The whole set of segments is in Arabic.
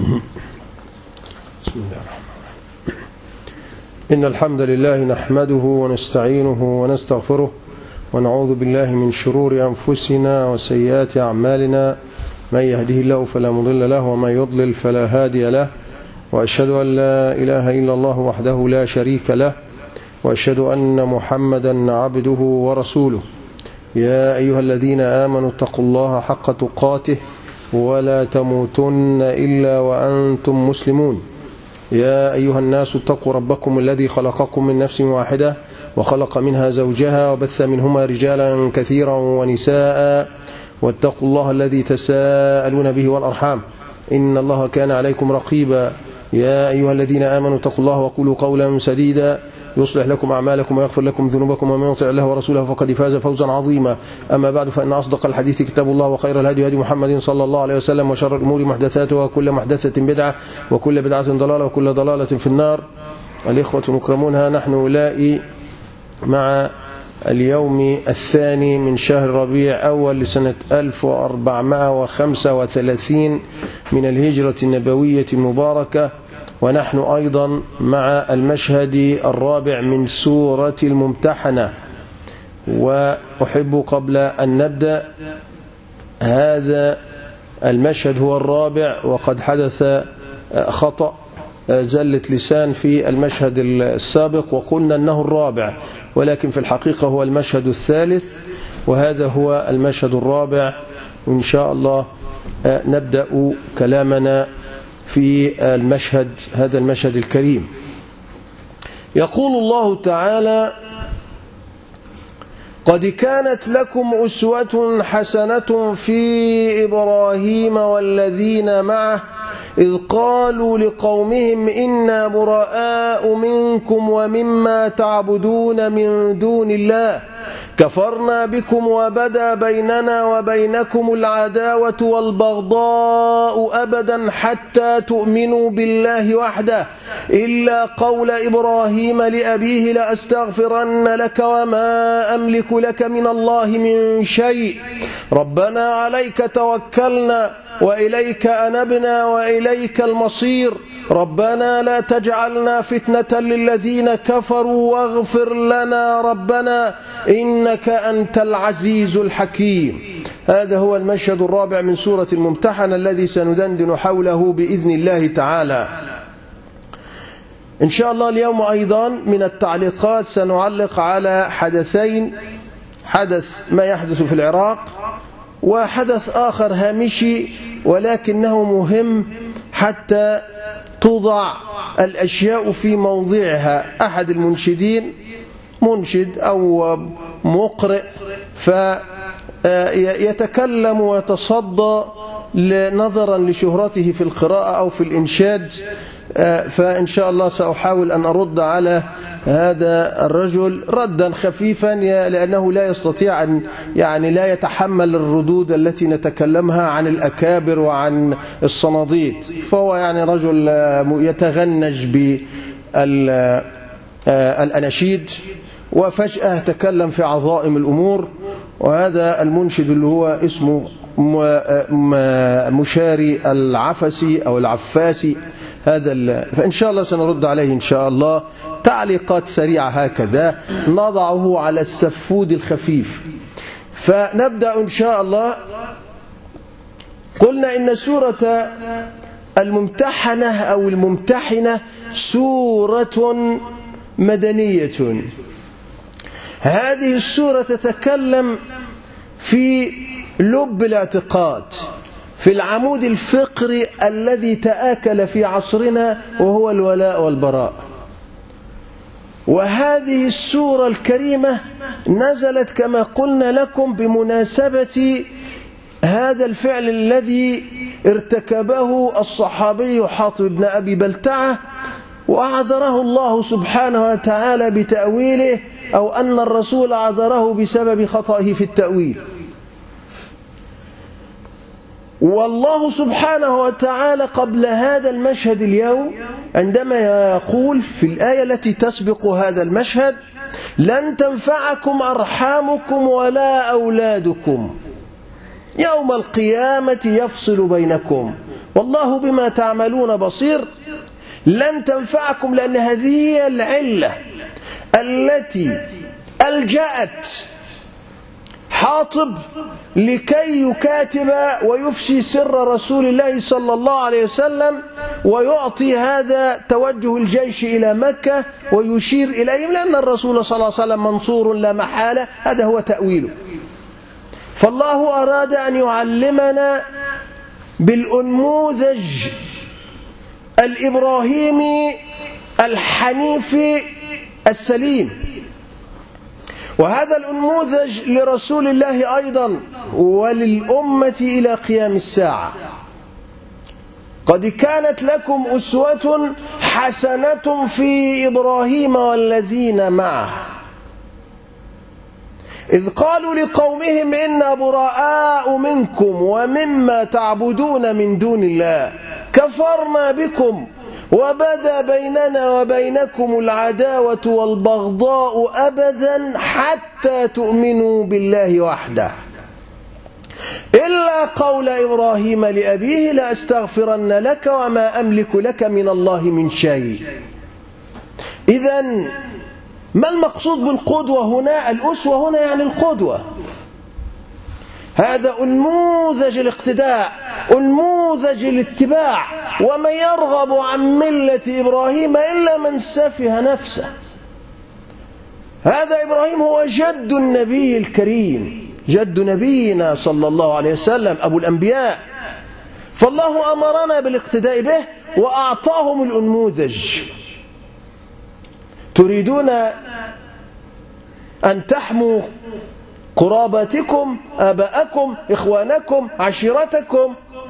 بسم الله الرحمن الرحيم. إن الحمد لله نحمده ونستعينه ونستغفره ونعوذ بالله من شرور أنفسنا وسيئات أعمالنا، من يهده الله فلا مضل له ومن يضلل فلا هادي له، وأشهد أن لا إله إلا الله وحده لا شريك له، وأشهد أن محمدا عبده ورسوله. يا أيها الذين آمنوا اتقوا الله حق تقاته ولا تموتن إلا وأنتم مسلمون. يا أيها الناس اتقوا ربكم الذي خلقكم من نفس واحدة وخلق منها زوجها وبث منهما رجالا كثيرا ونساء، واتقوا الله الذي تساءلون به والأرحام إن الله كان عليكم رقيبا. يا أيها الذين آمنوا اتقوا الله وقولوا قولا سديدا يصلح لكم أعمالكم ويغفر لكم ذنوبكم، ومن يطع الله ورسوله فقد فاز فوزا عظيما. أما بعد، فإن أصدق الحديث كتاب الله، وخير الهدي هدي محمد صلى الله عليه وسلم، وشر الأمور محدثاتها، وكل محدثة بدعة، وكل بدعة ضلالة، وكل ضلالة في النار. الإخوة المكرمون، ها نحن أولئك مع اليوم الثاني من شهر ربيع أول لسنة 1435 من الهجرة النبوية المباركة، ونحن أيضا مع المشهد الرابع من سورة الممتحنة. وأحب قبل أن نبدأ، هذا المشهد هو الرابع، وقد حدث خطأ زلة لسان في المشهد السابق، وقلنا أنه الرابع، ولكن في الحقيقة هو المشهد الثالث، وهذا هو المشهد الرابع. وإن شاء الله نبدأ كلامنا في هذا المشهد الكريم. يقول الله تعالى: قد كانت لكم أسوة حسنة في إبراهيم والذين معه إذ قالوا لقومهم إنا براء منكم ومما تعبدون من دون الله كفرنا بكم وبدا بيننا وبينكم العداوة والبغضاء أبدا حتى تؤمنوا بالله وحده إلا قول إبراهيم لأبيه لأستغفرن لك وما أملك لك من الله من شيء ربنا عليك توكلنا وإليك أنبنا وإليك المصير ربنا لا تجعلنا فتنة للذين كفروا واغفر لنا ربنا إنك أنت العزيز الحكيم. هذا هو المشهد الرابع من سورة الممتحنة الذي سندندن حوله بإذن الله تعالى. إن شاء الله اليوم أيضا من التعليقات سنعلق على حدثين: حدث ما يحدث في العراق، وحدث آخر هامشي ولكنه مهم حتى توضع الأشياء في موضعها. أحد المنشدين، منشد أو مقرئ، فيتكلم ويتصدى نظرا لشهرته في القراءة أو في الإنشاد، فإن شاء الله سأحاول أن أرد على هذا الرجل ردا خفيفا، لأنه لا يستطيع أن لا يتحمل الردود التي نتكلمها عن الأكابر وعن الصناديد، فهو رجل يتغنج بالأناشيد، وفجأة تكلم في عظائم الأمور. وهذا المنشد اللي هو اسمه مشاري العفسي أو العفاسي، فإن شاء الله سنرد عليه إن شاء الله. تعليقات سريعة هكذا نضعه على السفود الخفيف. فنبدأ إن شاء الله. قلنا إن سورة الممتحنة أو الممتحنة سورة مدنية. هذه السورة تتكلم في لب الاعتقاد، في العمود الفقري الذي تآكل في عصرنا، وهو الولاء والبراء. وهذه السورة الكريمة نزلت كما قلنا لكم بمناسبة هذا الفعل الذي ارتكبه الصحابي حاطب بن أبي بلتعة، وأعذره الله سبحانه وتعالى بتأويله، أو أن الرسول أعذره بسبب خطئه في التأويل. والله سبحانه وتعالى قبل هذا المشهد اليوم عندما يقول في الآية التي تسبق هذا المشهد: لن تنفعكم أرحامكم ولا أولادكم يوم القيامة يفصل بينكم والله بما تعملون بصير لن تنفعكم، لأن هذه هي العلة التي ألجأت حاطب لكي يكاتب ويفشي سر رسول الله صلى الله عليه وسلم ويعطي هذا توجه الجيش إلى مكة ويشير إليهم، لأن الرسول صلى الله عليه وسلم منصور لا محالة، هذا هو تأويله. فالله أراد أن يعلمنا بالأنموذج الإبراهيمي الحنيفي السليم، وهذا الأنموذج لرسول الله أيضا وللأمة إلى قيام الساعة. قد كانت لكم أسوة حسنة في إبراهيم والذين معه إذ قالوا لقومهم إنا براء منكم ومما تعبدون من دون الله كفرنا بكم وبدا بيننا وبينكم العداوة والبغضاء أبدا حتى تؤمنوا بالله وحده إلا قول إبراهيم لأبيه لأستغفرن لك وما أملك لك من الله من شيء. إذن ما المقصود بالقدوة هنا؟ الأسوة هنا يعني القدوة. هذا أنموذج الاقتداء، أنموذج الاتباع، ومن يرغب عن ملة إبراهيم إلا من سفه نفسه. هذا إبراهيم هو جد النبي الكريم، جد نبينا صلى الله عليه وسلم، أبو الأنبياء. فالله أمرنا بالاقتداء به وأعطاهم الأنموذج. تريدون أن تحموا قراباتكم، آباءكم، إخوانكم، عشيرتكم،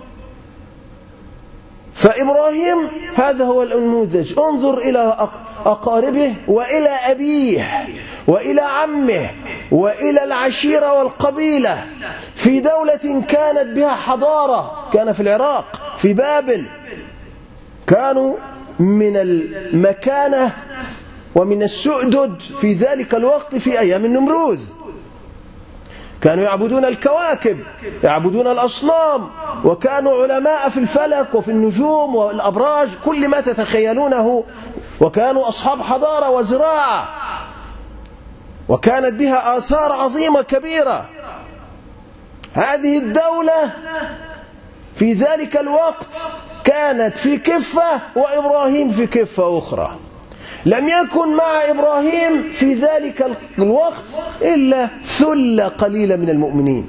فإبراهيم هذا هو الأنموذج. انظر إلى أقاربه وإلى أبيه وإلى عمه وإلى العشيرة والقبيلة في دولة كانت بها حضارة. كان في العراق في بابل، كانوا من المكانة ومن السؤدد في ذلك الوقت في أيام النمروذ. كانوا يعبدون الكواكب، يعبدون الأصنام، وكانوا علماء في الفلك وفي النجوم والأبراج، كل ما تتخيلونه. وكانوا أصحاب حضارة وزراعة، وكانت بها آثار عظيمة كبيرة. هذه الدولة في ذلك الوقت كانت في كفة وإبراهيم في كفة أخرى. لم يكن مع إبراهيم في ذلك الوقت إلا ثلة قليلة من المؤمنين.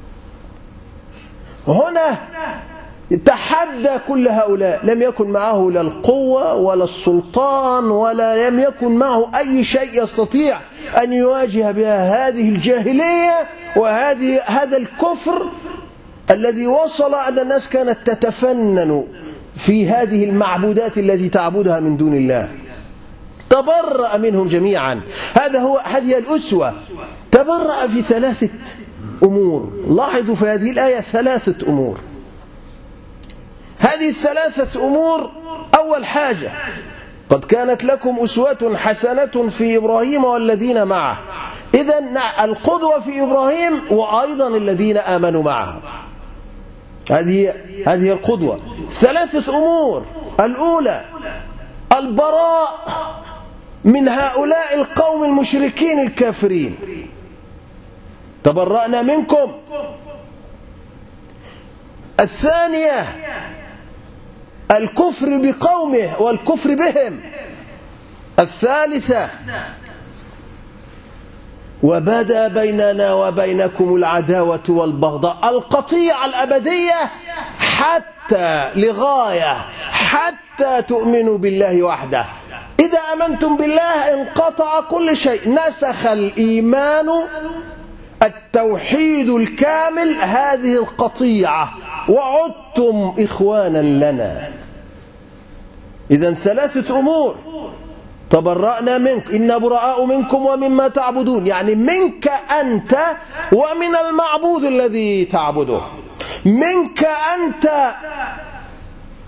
هنا تحدى كل هؤلاء، لم يكن معه لا القوة ولا السلطان ولا لم يكن معه أي شيء يستطيع أن يواجه بها هذه الجاهلية وهذا الكفر الذي وصل أن الناس كانت تتفنن في هذه المعبودات التي تعبدها من دون الله. تبرأ منهم جميعا. هذه الأسوة. تبرأ في 3 أمور. لاحظوا في هذه الآية 3 أمور. هذه 3 أمور: أول حاجة قد كانت لكم أسوة حسنة في إبراهيم والذين معه. إذن القدوة في إبراهيم وأيضا الذين آمنوا معه. هذه القدوة. 3 أمور: الأولى البراء من هؤلاء القوم المشركين الكافرين، تبرأنا منكم. الثانية الكفر بقومه والكفر بهم. الثالثة وبدا بيننا وبينكم العداوة والبغضاء، القطيعة الأبدية حتى لغاية، حتى تؤمنوا بالله وحده. إذا أمنتم بالله انقطع كل شيء، نسخ الإيمان التوحيد الكامل هذه القطيعة، وعدتم إخوانا لنا. إذن 3 أمور: تبرأنا منك، إنا براء منكم ومما تعبدون، يعني منك أنت ومن المعبود الذي تعبده. منك أنت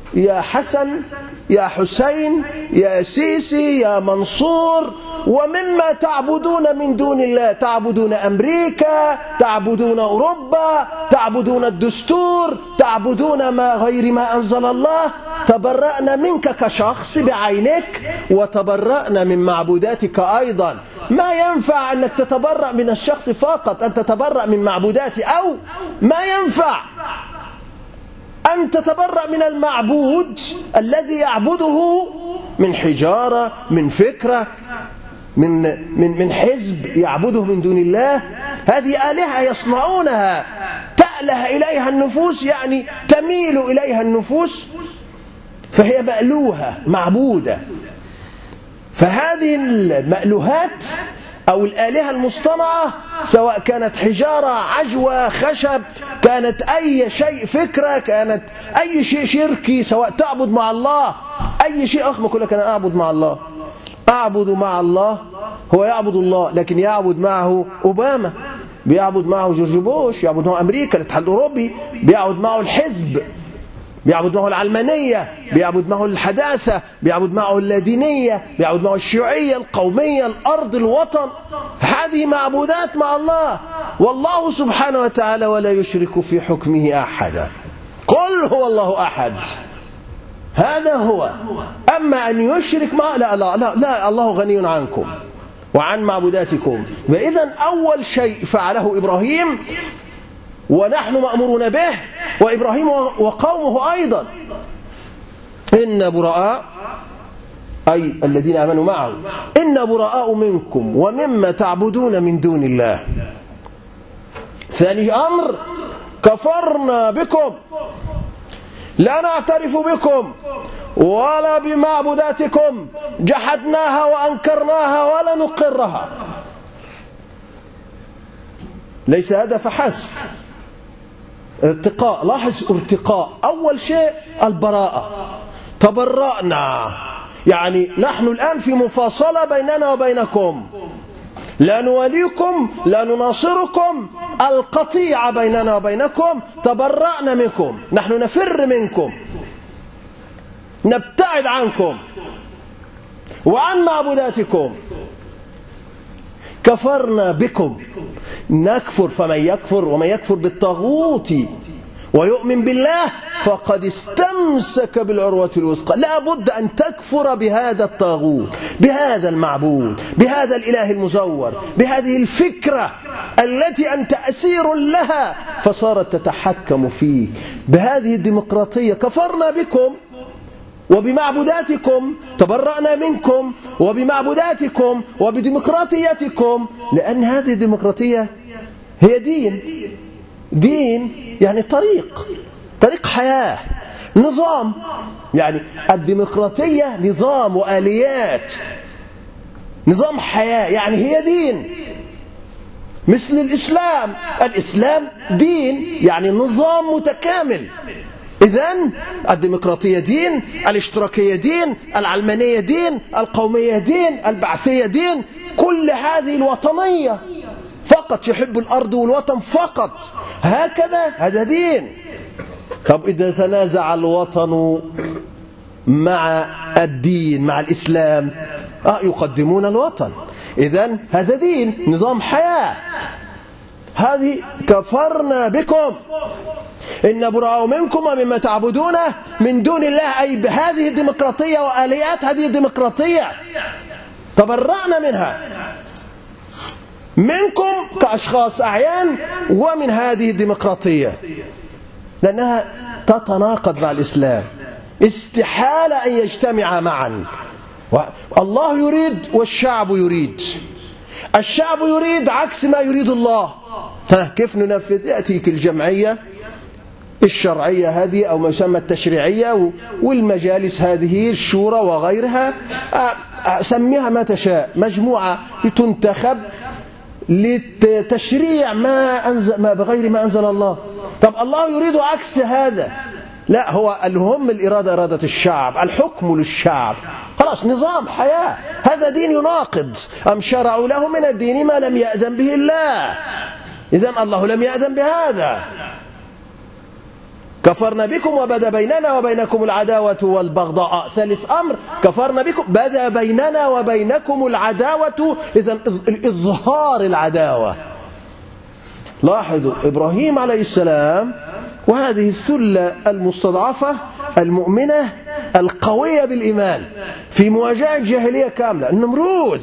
يا حسن يا حسين يا سيسي يا منصور، ومما تعبدون من دون الله، تعبدون أمريكا، تعبدون أوروبا، تعبدون الدستور، تعبدون ما غير ما أنزل الله. تبرأنا منك كشخص بعينك، وتبرأنا من معبوداتك أيضا. ما ينفع أنك تتبرأ من الشخص فقط، أن تتبرأ من معبوداتي، أو ما ينفع أن تتبرأ من المعبود الذي يعبده من حجارة، من فكرة، من حزب يعبده من دون الله. هذه آلهة يصنعونها تأله إليها النفوس، يعني تميل إليها النفوس، فهي مألوهة معبودة. فهذه المألوهات أو الآلهة المصطنعة، سواء كانت حجارة، عجوة، خشب، كانت أي شيء فكرة، كانت أي شيء شركي، سواء تعبد مع الله أي شيء. أخ ما كلك أنا أعبد مع الله، أعبد مع الله، هو يعبد الله لكن يعبد معه أوباما، بيعبد معه جورج بوش، يعبد معه أمريكا، الاتحاد الأوروبي، بيعبد معه الحزب، بيعبد معه العلمانية، بيعبد معه الحداثة، بيعبد معه اللادينية، بيعبد معه الشيوعية، القومية، الأرض، الوطن. هذه معبودات مع الله، والله سبحانه وتعالى ولا يشرك في حكمه أحدا. قل هو الله أحد، هذا هو. أما أن يشرك مع لا لا لا, لا الله غني عنكم وعن معبوداتكم. وإذن أول شيء فعله إبراهيم ونحن مأمورون به، وإبراهيم وقومه أيضا، إن براء، أي الذين آمنوا معه، إن براء منكم ومما تعبدون من دون الله. ثاني أمر، كفرنا بكم، لا نعترف بكم ولا بمعبوداتكم، جحدناها وأنكرناها ولا نقرها. ليس هذا فحسب، ارتقاء. لاحظ ارتقاء. أول شيء البراءة، تبرأنا، يعني نحن الآن في مفاصلة بيننا وبينكم، لا نوليكم لا نناصركم، القطيعة بيننا وبينكم، تبرأنا منكم، نحن نفر منكم، نبتعد عنكم وعن معبوداتكم. كفرنا بكم، نكفر. فمن يكفر ومن يكفر بالطاغوت ويؤمن بالله فقد استمسك بالعروة الوثقى. لا بد أن تكفر بهذا الطاغوت، بهذا المعبود، بهذا الإله المزور، بهذه الفكرة التي أنت أسير لها فصارت تتحكم فيك، بهذه الديمقراطية. كفرنا بكم وبمعبوداتكم، تبرأنا منكم وبمعبوداتكم وبديمقراطيتكم، لأن هذه الديمقراطية هي دين يعني طريق حياة، نظام. يعني الديمقراطية نظام وآليات، نظام حياة، يعني هي دين. مثل الإسلام دين، يعني نظام متكامل. إذن الديمقراطية دين، الاشتراكية دين، العلمانية دين، القومية دين، البعثية دين، كل هذه الوطنية فقط، يحب الأرض والوطن فقط، هكذا، هذا دين. طب إذا تنازع الوطن مع الدين، مع الإسلام، يقدمون الوطن. إذن هذا دين، نظام حياة. هذه كفرنا بكم، إن براء منكم ومما تعبدون من دون الله، أي بهذه الديمقراطية وآليات هذه الديمقراطية تبرأنا منها، منكم كأشخاص أعيان، ومن هذه الديمقراطية، لأنها تتناقض مع الإسلام، استحالة أن يجتمع معا. الله يريد والشعب يريد، الشعب يريد عكس ما يريد الله. كيف ننفذ؟ يأتيك الجمعية الشرعية هذه أو ما يسمى التشريعية والمجالس هذه الشورى وغيرها، سميها ما تشاء، مجموعة تنتخب لتشريع ما بغير ما أنزل الله. طب الله يريد عكس هذا، لا، هو الهم الإرادة إرادة الشعب، الحكم للشعب، خلاص، نظام حياة. هذا دين يناقض، أم شرعوا له من الدين ما لم يأذن به الله. إذن الله لم يأذن بهذا. كفرنا بكم وبدا بيننا وبينكم العداوة والبغضاء. ثالث أمر كفرنا بكم، بدا بيننا وبينكم العداوة، إذن إظهار العداوة. لاحظوا إبراهيم عليه السلام وهذه الثلة المستضعفة المؤمنة القوية بالإيمان في مواجهة جاهلية كاملة، النمرود،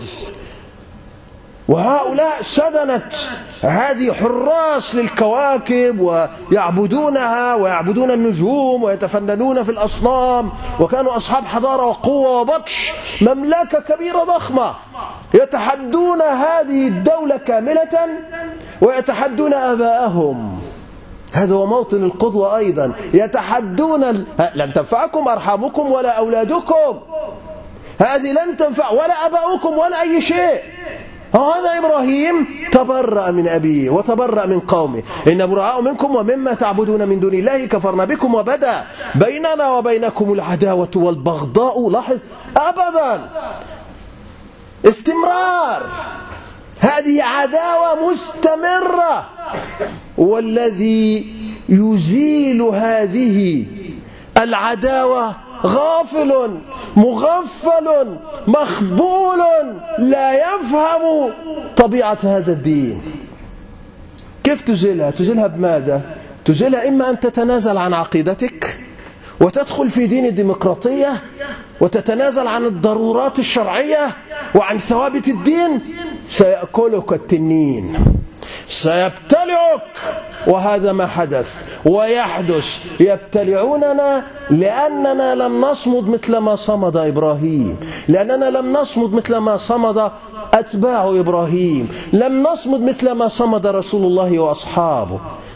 وهؤلاء سدنت هذه حراس للكواكب ويعبدونها ويعبدون النجوم ويتفننون في الأصنام، وكانوا أصحاب حضارة وقوة وبطش، مملكة كبيرة ضخمة، يتحدون هذه الدولة كاملة ويتحدون آباءهم. هذا هو موطن القدوة أيضا. يتحدون لن تنفعكم أرحامكم ولا أولادكم، هذه لن تنفع، ولا أباؤكم ولا أي شيء. هذا إبراهيم تبرأ من أبيه وتبرأ من قومه. إن براء منكم ومما تعبدون من دون الله كفرنا بكم وبدا بيننا وبينكم العداوة والبغضاء. لاحظ أبدا، استمرار، هذه عداوة مستمرة. والذي يزيل هذه العداوة غافل مغفل مخبول لا يفهم طبيعة هذا الدين. كيف تزيلها؟ تزيلها بماذا؟ تزيلها إما أن تتنازل عن عقيدتك وتدخل في دين الديمقراطية وتتنازل عن الضرورات الشرعية وعن ثوابت الدين، سيأكلك التنين، سيبتلعك. وهذا ما حدث ويحدث. يبتلعوننا لأننا لم نصمد مثل ما صمد إبراهيم، لأننا لم نصمد مثل ما صمد أتباع إبراهيم، لم نصمد مثل ما صمد رسول الله وأصحابه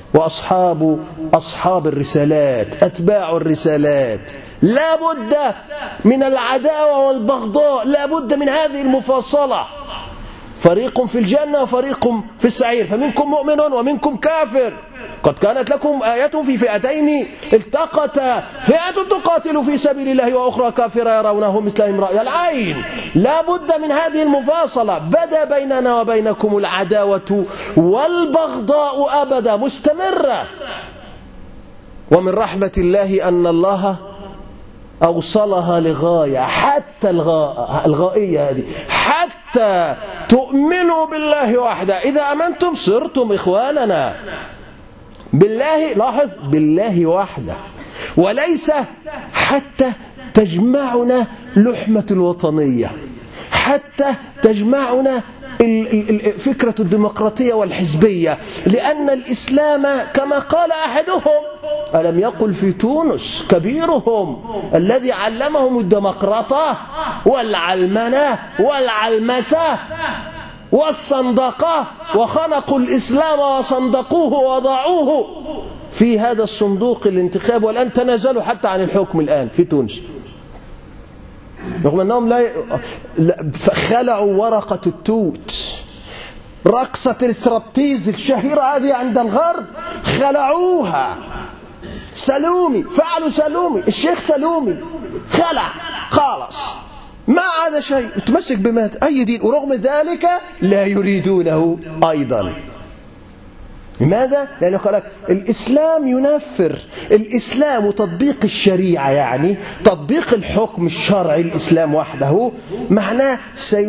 أصحاب الرسالات، أتباع الرسالات. لا بد من العداوة والبغضاء، لا بد من هذه المفاصلة. فريق في الجنة وفريق في السعير، فمنكم مؤمن ومنكم كافر. قد كانت لكم آية في فئتين التقتا، فئة تقاتل في سبيل الله وأخرى كافرة يرونهم مثلهم رأي العين. لا بد من هذه المفاصلة. بدا بيننا وبينكم العداوة والبغضاء أبدا مستمرة. ومن رحمة الله أن الله أوصلها لغاية، حتى الغائية هذه، حتى تؤمنوا بالله وحده. إذا أمنتم صرتم إخواننا بالله. لاحظ، بالله وحده، وليس حتى تجمعنا لحمة الوطنية، حتى تجمعنا فكرة الديمقراطية والحزبية. لأن الإسلام كما قال أحدهم، ألم يقل في تونس كبيرهم الذي علمهم الديمقراطة والعلمنة والعلمسة والصندقة، وخنقوا الإسلام وصندقوه وضعوه في هذا الصندوق الانتخاب، والآن تنازلوا حتى عن الحكم الآن في تونس، رغم أنهم خلعوا ورقة التوت، رقصة الاسترابتيز الشهيرة هذه عند الغرب، خلعوها. سلومي، فعلوا سلومي، الشيخ سلومي خلع خالص، ما عاد شيء، متمسك بمات أي دين، ورغم ذلك لا يريدونه أيضا. لماذا؟ لأنه قال لك الإسلام ينفر، الإسلام وتطبيق الشريعة، يعني تطبيق الحكم الشرعي، الإسلام وحده معناه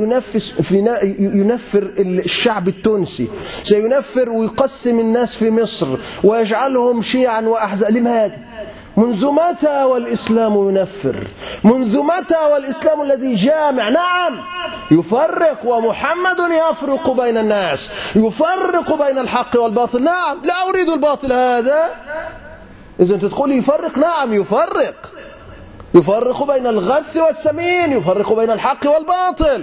ينفر الشعب التونسي، سينفر ويقسم الناس في مصر ويجعلهم شيعا وأحزاب. لماذا؟ منذ متى والإسلام ينفر؟ منذ متى والإسلام الذي جامع؟ نعم يفرق، ومحمد يفرق بين الناس، يفرق بين الحق والباطل. نعم، لا أريد الباطل هذا. إذا تقول يفرق، نعم يفرق بين الغث والسمين، يفرق بين الحق والباطل.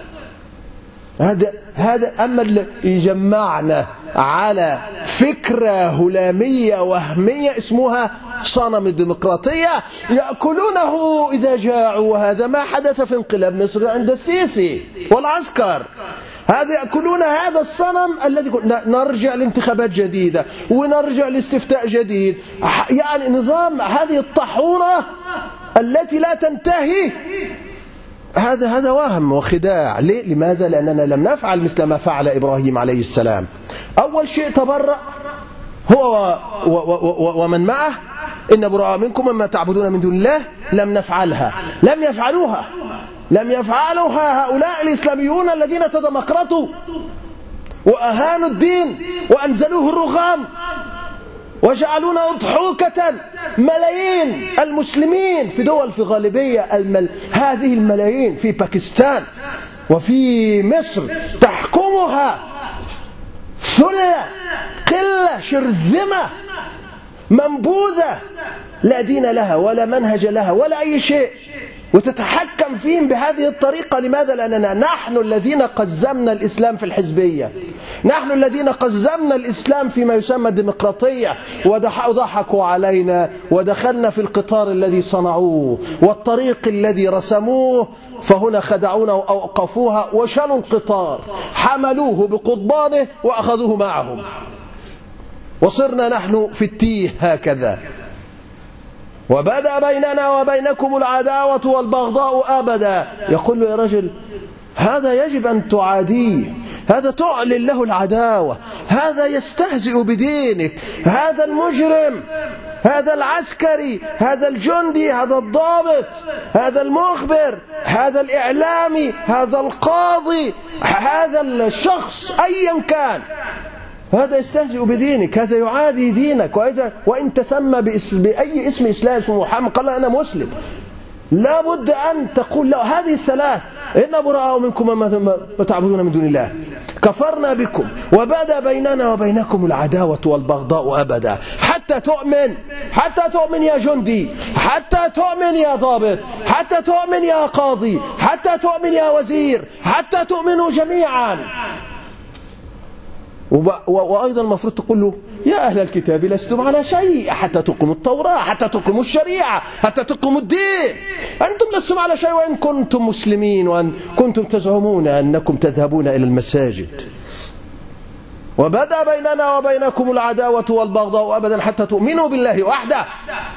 هذا أما اللي يجمعنا على فكرة هلامية وهمية اسمها صنم الديمقراطية، يأكلونه إذا جاعوا. وهذا ما حدث في انقلاب مصر عند السيسي والعسكر. هذا يأكلون هذا الصنم الذي نرجع لانتخابات جديدة ونرجع لاستفتاء جديد، يعني نظام هذه الطاحونة التي لا تنتهي. هذا وهم وخداع. لماذا؟ لأننا لم نفعل مثل ما فعل إبراهيم عليه السلام. أول شيء تبرأ هو ومن معه إن براء منكم مما تعبدون من دون الله لم نفعلها. لم يفعلها هؤلاء الإسلاميون الذين تدمقرطوا وأهانوا الدين وأنزلوه الرغام وجعلونا أضحوكة. ملايين المسلمين في دول في غالبية هذه الملايين في باكستان وفي مصر تحكمها ثلة قلة شرذمة منبوذة لا دين لها ولا منهج لها ولا أي شيء، وتتحكم فيهم بهذه الطريقة. لماذا؟ لأننا نحن الذين قزمنا الإسلام في الحزبية، نحن الذين قزمنا الإسلام فيما يسمى الديمقراطية، وضحكوا علينا ودخلنا في القطار الذي صنعوه والطريق الذي رسموه، فهنا خدعونا وأوقفوها وشالوا القطار، حملوه بقضبانه وأخذوه معهم، وصرنا نحن في التيه هكذا. وبدأ بيننا وبينكم العداوة والبغضاء أبدا. يقول له: يا رجل، هذا يجب أن تعاديه، هذا تعلن له العداوة، هذا يستهزئ بدينك، هذا المجرم، هذا العسكري، هذا الجندي، هذا الضابط، هذا المخبر، هذا الإعلامي، هذا القاضي، هذا الشخص أيا كان، هذا يستهزئ بدينك، هذا يعادي دينك. وإن تسمى بأي اسم إسلام، اسمه محمد، قال أنا مسلم، لا بد أن تقول له هذه الثلاث: إن براء منكم مما تعبدون من دون الله، كفرنا بكم، وبدا بيننا وبينكم العداوة والبغضاء أبدا، حتى تؤمن يا جندي، حتى تؤمن يا ضابط، حتى تؤمن يا قاضي، حتى تؤمن يا وزير، حتى تؤمنوا جميعا. وأيضا المفروض تقول له: يا أهل الكتاب لستم على شيء حتى تقيموا التوراة، حتى تقيموا الشريعة، حتى تقيموا الدين. أنتم لستم على شيء وإن كنتم مسلمين، وأن كنتم تزعمون أنكم تذهبون إلى المساجد. وبدأ بيننا وبينكم العداوة والبغضاء أبدا حتى تؤمنوا بالله وحده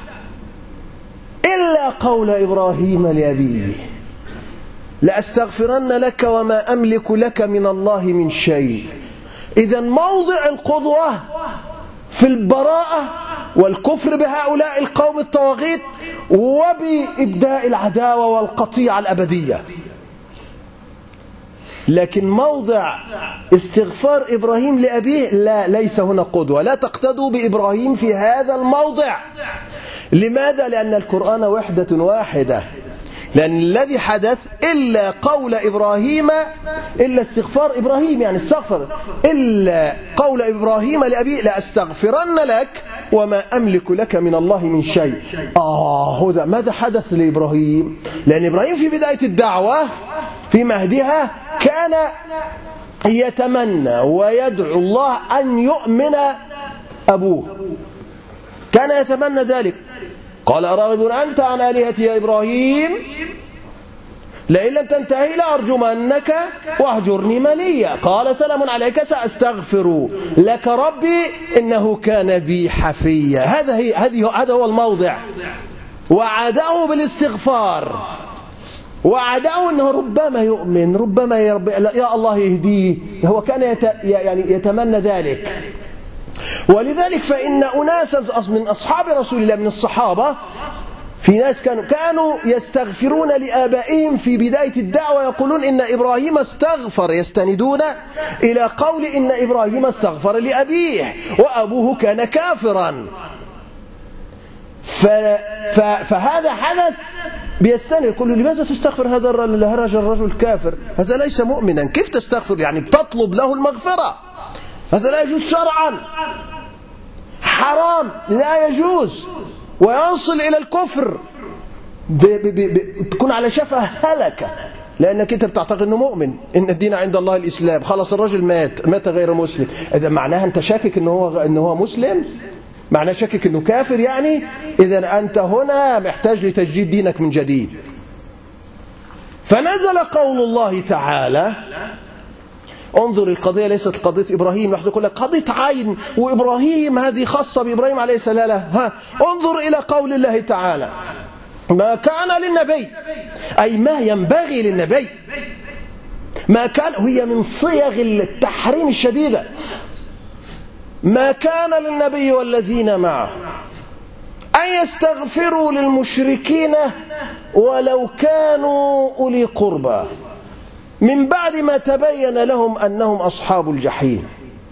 إلا قول إبراهيم لأبيه لأستغفرن لك وما أملك لك من الله من شيء. إذا موضع القدوة في البراءة والكفر بهؤلاء القوم الطواغيت وبإبداء العداوة والقطيعة الأبدية. لكن موضع استغفار إبراهيم لأبيه لا، ليس هنا قدوة، لا تقتدوا بإبراهيم في هذا الموضع. لماذا؟ لأن القرآن وحدة واحدة، لأن الذي حدث إلا قول إبراهيم، إلا استغفار إبراهيم، يعني استغفر، إلا قول إبراهيم لأبيه لأستغفرن لك وما أملك لك من الله من شيء. هذا ماذا حدث لإبراهيم؟ لأن إبراهيم في بداية الدعوة في مهدها كان يتمنى ويدعو الله أن يؤمن أبوه، كان يتمنى ذلك. قال: أراغب أنت عن آلهتي يا إبراهيم؟ لئن لم تنتهي لأرجمنك واهجرني مليا. قال: سلام عليك سأستغفر لك ربي إنه كان بي حفيا. هذا هو الموضع. وعده بالاستغفار، وعده أنه ربما يؤمن، ربما يا الله يهديه. هو كان يتمنى ذلك. ولذلك فإن أناسا من أصحاب رسول الله، من الصحابة، في ناس كانوا يستغفرون لآبائهم في بداية الدعوة، يقولون إن إبراهيم استغفر، يستندون إلى قول إن إبراهيم استغفر لأبيه وأبوه كان كافرا. فهذا حدث بيستند، يقول له: لماذا تستغفر هذا الرجل كافر؟ هذا ليس مؤمنا، كيف تستغفر؟ يعني بتطلب له المغفرة، هذا لا يجوز شرعا، حرام، لا يجوز، ويصل إلى الكفر، تكون على شفا هلكة، لأنك أنت بتعتقد أنه مؤمن، إن الدين عند الله الإسلام. خلاص الرجل مات غير مسلم، إذا معناها أنت شاكك أنه هو مسلم، معناه شاكك أنه كافر يعني. إذا أنت هنا محتاج لتجديد دينك من جديد. فنزل قول الله تعالى. انظر، القضية ليست قضية إبراهيم لحظة، يقول لك قضية عين وإبراهيم هذه خاصة بإبراهيم عليه السلام. انظر إلى قول الله تعالى: ما كان للنبي، أي ما ينبغي للنبي، ما كان، هي من صيغ التحريم الشديدة. ما كان للنبي والذين معه أن أن يستغفروا للمشركين ولو كانوا أولي قربى من بعد ما تبين لهم أنهم أصحاب الجحيم.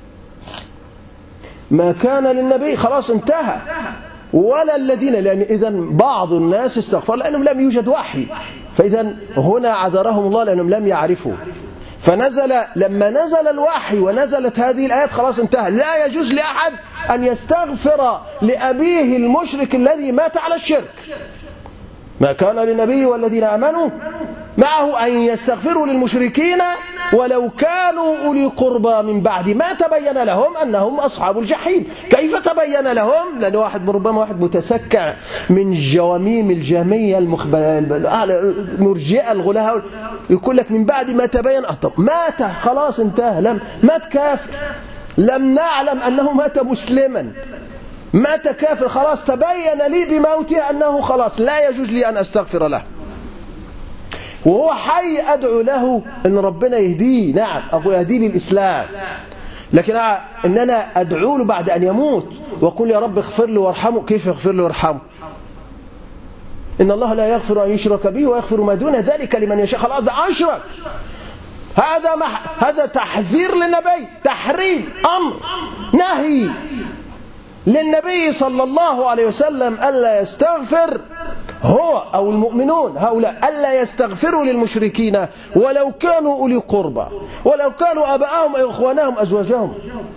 ما كان للنبي، خلاص انتهى، ولا الذين، لأن إذن بعض الناس استغفر لأنهم لم يوجد وحي، فإذا هنا عذرهم الله لأنهم لم يعرفوا. فنزل لما نزل الوحي ونزلت هذه الآيات خلاص انتهى. لا يجوز لأحد أن يستغفر لأبيه المشرك الذي مات على الشرك. ما كان للنبي والذين آمنوا معه أن يستغفروا للمشركين ولو كانوا أولي قربى من بعد ما تبين لهم أنهم أصحاب الجحيم. كيف تبين لهم؟ لأن ربما واحد متسكع من جواميم الجهمية المرجئة الغلاة يقول لك من بعد ما تبين، طب مات خلاص انتهى، مات كافر، لم نعلم أنه مات مسلما، مات كافر، خلاص تبين لي بموته أنه خلاص لا يجوز لي أن أستغفر له، وهو حي أدعو له أن ربنا يهديه. نعم أقول يهديه للإسلام، لكن إن أنا أدعو له بعد أن يموت وأقول يا رب اغفر له وارحمه. كيف يغفر له وارحمه؟ إن الله لا يغفر أن يشرك به ويغفر ما دون ذلك لمن يشاء. خلاص ده أشرك، هذا تحذير للنبي، تحريم، أمر، نهي للنبي صلى الله عليه وسلم ألا يستغفر هو أو المؤمنون هؤلاء ألا يستغفروا للمشركين ولو كانوا أولي قربى، ولو كانوا آباءهم أو إخوانهم أزواجهم،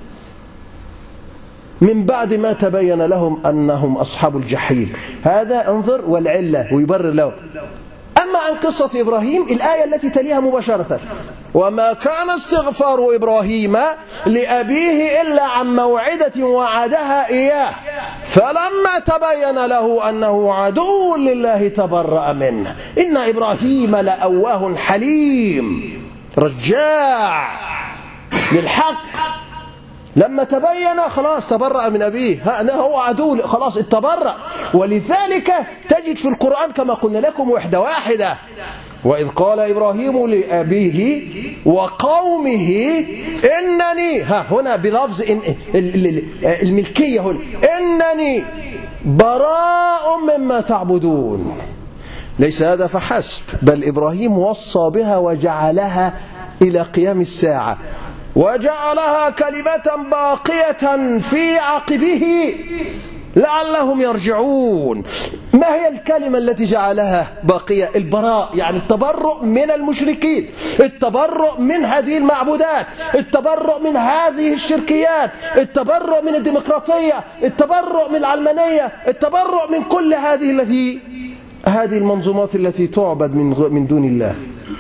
من بعد ما تبين لهم أنهم أصحاب الجحيم. هذا انظر والعلة ويبرر له. أما عن قصة إبراهيم الآية التي تليها مباشرة: وما كان استغفار إبراهيم لأبيه إلا عن موعدة وعدها إياه فلما تبين له أنه عدو لله تبرأ منه إن إبراهيم لأواه حليم رجاع للحق. لما تبين خلاص تبرأ من أبيه، هو عدو خلاص اتبرأ. ولذلك تجد في القرآن كما قلنا لكم واحدة: وإذ قال إبراهيم لأبيه وقومه إنني، هنا بلفظ الملكية هنا، إنني براء مما تعبدون. ليس هذا فحسب، بل إبراهيم وصى بها وجعلها إلى قيام الساعة، وجعلها كلمة باقية في عقبه لعلهم يرجعون. ما هي الكلمة التي جعلها باقية؟ البراء، يعني التبرؤ من المشركين، التبرؤ من هذه المعبودات، التبرؤ من هذه الشركيات، التبرؤ من الديمقراطية، التبرؤ من العلمانية، التبرؤ من كل هذه المنظومات التي تعبد من دون الله.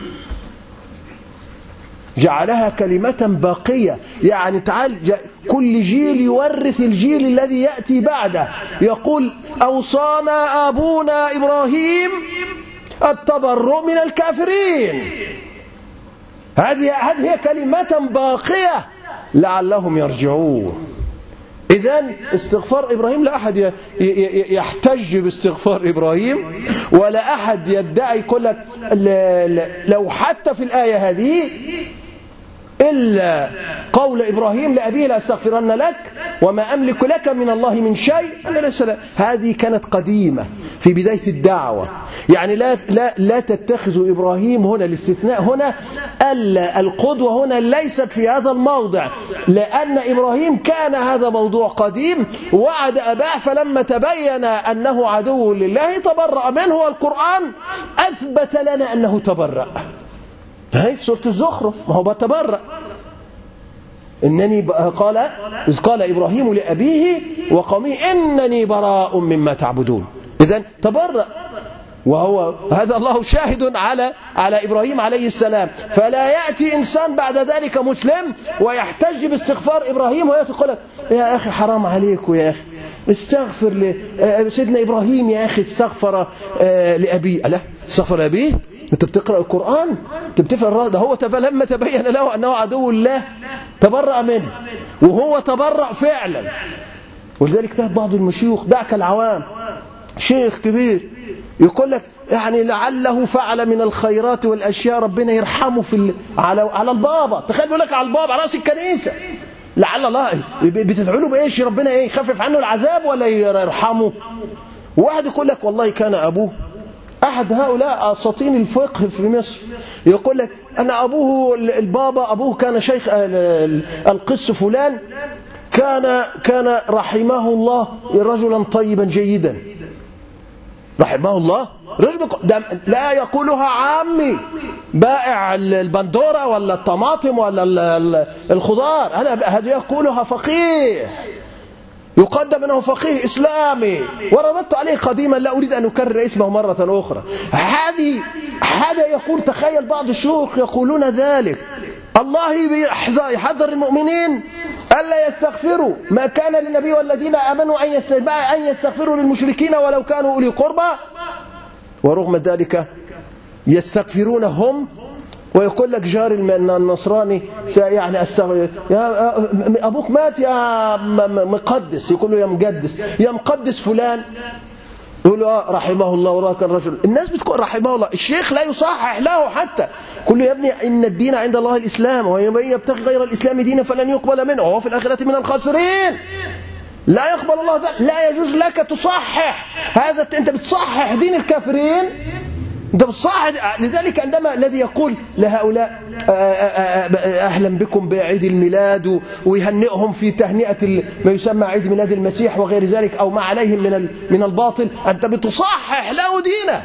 جعلها كلمة باقية، يعني تعال كل جيل يورث الجيل الذي يأتي بعده، يقول أوصانا أبونا إبراهيم التبرؤ من الكافرين. هذه هي كلمة باقية لعلهم يرجعون. إذن استغفار إبراهيم لا أحد يحتج باستغفار إبراهيم، ولا أحد يدعي يقول لك لو حتى في الآية هذه إلا قول إبراهيم لأبيه لأستغفرن لك وما أملك لك من الله من شيء. هذه كانت قديمة في بداية الدعوة، يعني لا تتخذوا إبراهيم هنا، الاستثناء هنا القدوة هنا ليست في هذا الموضع، لأن إبراهيم كان هذا موضوع قديم، وعد أباه فلما تبين أنه عدو لله تبرأ منه، والقرآن أثبت لنا أنه تبرأ. هاي في سورة الزخرف ما هو بتبرأ. إنني إذ قال إبراهيم لأبيه وقومه إنني براء مما تعبدون. إذن تبرأ، وهو هذا الله شاهد على إبراهيم عليه السلام. فلا يأتي إنسان بعد ذلك مسلم ويحتج باستغفار إبراهيم ويقول يا أخي حرام عليك يا أخي استغفر سيدنا إبراهيم يا أخي استغفر لأبيه. لا، استغفر لأبيه؟ أنت بتقرأ القرآن؟ أنت بتفهم؟ ده هو لما تبين له أنه عدو الله تبرأ منه، وهو تبرأ فعلا. ولذلك تجد بعض المشيوخ دعك العوام، شيخ كبير يقول لك يعني لعله فعل من الخيرات والأشياء ربنا يرحمه على البابا. تخيل بيقول لك على البابا على رأس الكنيسة، لعل الله بتدعوا له بإيش؟ ربنا يخفف عنه العذاب ولا يرحمه؟ وواحد يقول لك والله كان أبوه أحد هؤلاء أساطين الفقه في مصر، يقول لك أنا أبوه البابا أبوه كان شيخ القس فلان، كان رحمه الله رجلا طيبا جيدا. رحمه الله لا يقولها عامي بائع البندورة ولا الطماطم ولا الخضار، هذا يقولها فقيه، يقدم أنه فقيه إسلامي، ورددت عليه قديما لا أريد أن أكرر اسمه مرة أخرى. هذا يقول، تخيل بعض الشيوخ يقولون ذلك. الله يحذر المؤمنين ألا يستغفروا، ما كان للنبي والذين آمنوا أن يستغفروا للمشركين ولو كانوا أولي قربى، ورغم ذلك يستغفرون هم. ويقول لك جار النصراني يعني يا أبوك مات يا مقدس، يقول له يا مقدس، يا مقدس فلان، يقول له رحمه الله وراء كان رجل. الناس بتقول رحمه الله، الشيخ لا يصحح له حتى، يقول له يا ابني إن الدين عند الله الإسلام ومن يبتغي غير الإسلام دينا فلن يقبل منه وهو في الآخرة من الخاسرين. لا يقبل الله ذلك، لا يجوز لك تصحح هذا، أنت بتصحح دين الكافرين، أنت بتصحح. لذلك عندما الذي يقول لهؤلاء أهلا بكم بعيد الميلاد ويهنئهم في تهنئة ما يسمى عيد ميلاد المسيح وغير ذلك أو ما عليهم من الباطل، أنت بتصحح له دينه،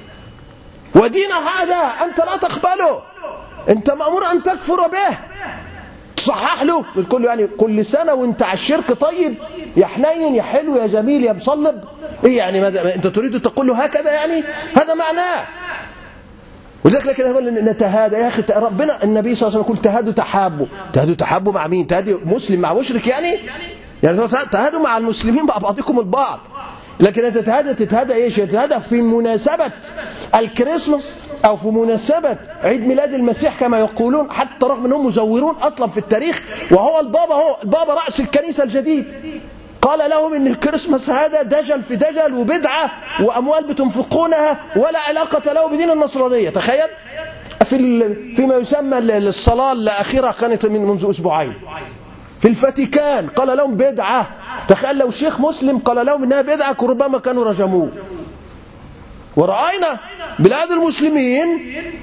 ودين هذا أنت لا تقبله، أنت مأمور أن تكفر به، تصحح له بتقول له يعني كل سنة وانت على الشرك طيب يا حنين يا حلو يا جميل يا مصلب. ايه يعني انت تريد تقول له هكذا؟ يعني هذا معناه. ولذلك لكن نتهادى يا اخي، ربنا النبي صلى الله عليه وسلم يقول تهادوا تحابوا. تهادوا تحابوا مع مين؟ تهادوا مسلم مع مشرك يعني تهادوا مع المسلمين مع بعضكم البعض. لكن انت تتهادى ايش؟ تتهادى في مناسبة الكريسماس أو في مناسبة عيد ميلاد المسيح كما يقولون، حتى رغم أنهم مزورون أصلا في التاريخ، وهو البابا رأس الكنيسة الجديد قال لهم إن الكريسماس هذا دجل في دجل وبدعة وأموال بتنفقونها ولا علاقة له بدين النصرانية. تخيل فيما يسمى الصلاة الأخيرة كانت منذ أسبوعين في الفاتيكان، قال لهم بدعة. تخيل لو شيخ مسلم قال لهم إنها بدعة ربما كانوا رجموه. ورأينا بلاد المسلمين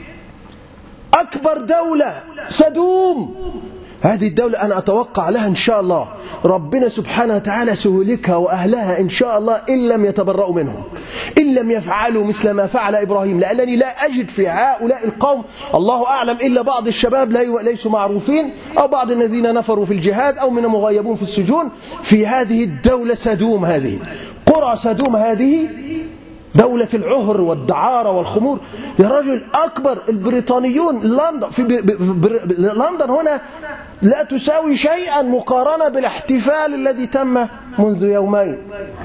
أكبر دولة سدوم، هذه الدولة أنا أتوقع لها إن شاء الله ربنا سبحانه وتعالى سهلكها وأهلها إن شاء الله إن لم يتبرؤوا منهم، إن لم يفعلوا مثل ما فعل إبراهيم، لأنني لا أجد في هؤلاء القوم الله أعلم إلا بعض الشباب ليسوا معروفين أو بعض الذين نفروا في الجهاد أو من مغيبون في السجون في هذه الدولة سدوم، هذه قرى سدوم، هذه دولة العهر والدعارة والخمور. يا رجل أكبر البريطانيون لندن، في لندن هنا لا تساوي شيئا مقارنة بالاحتفال الذي تم منذ يومين.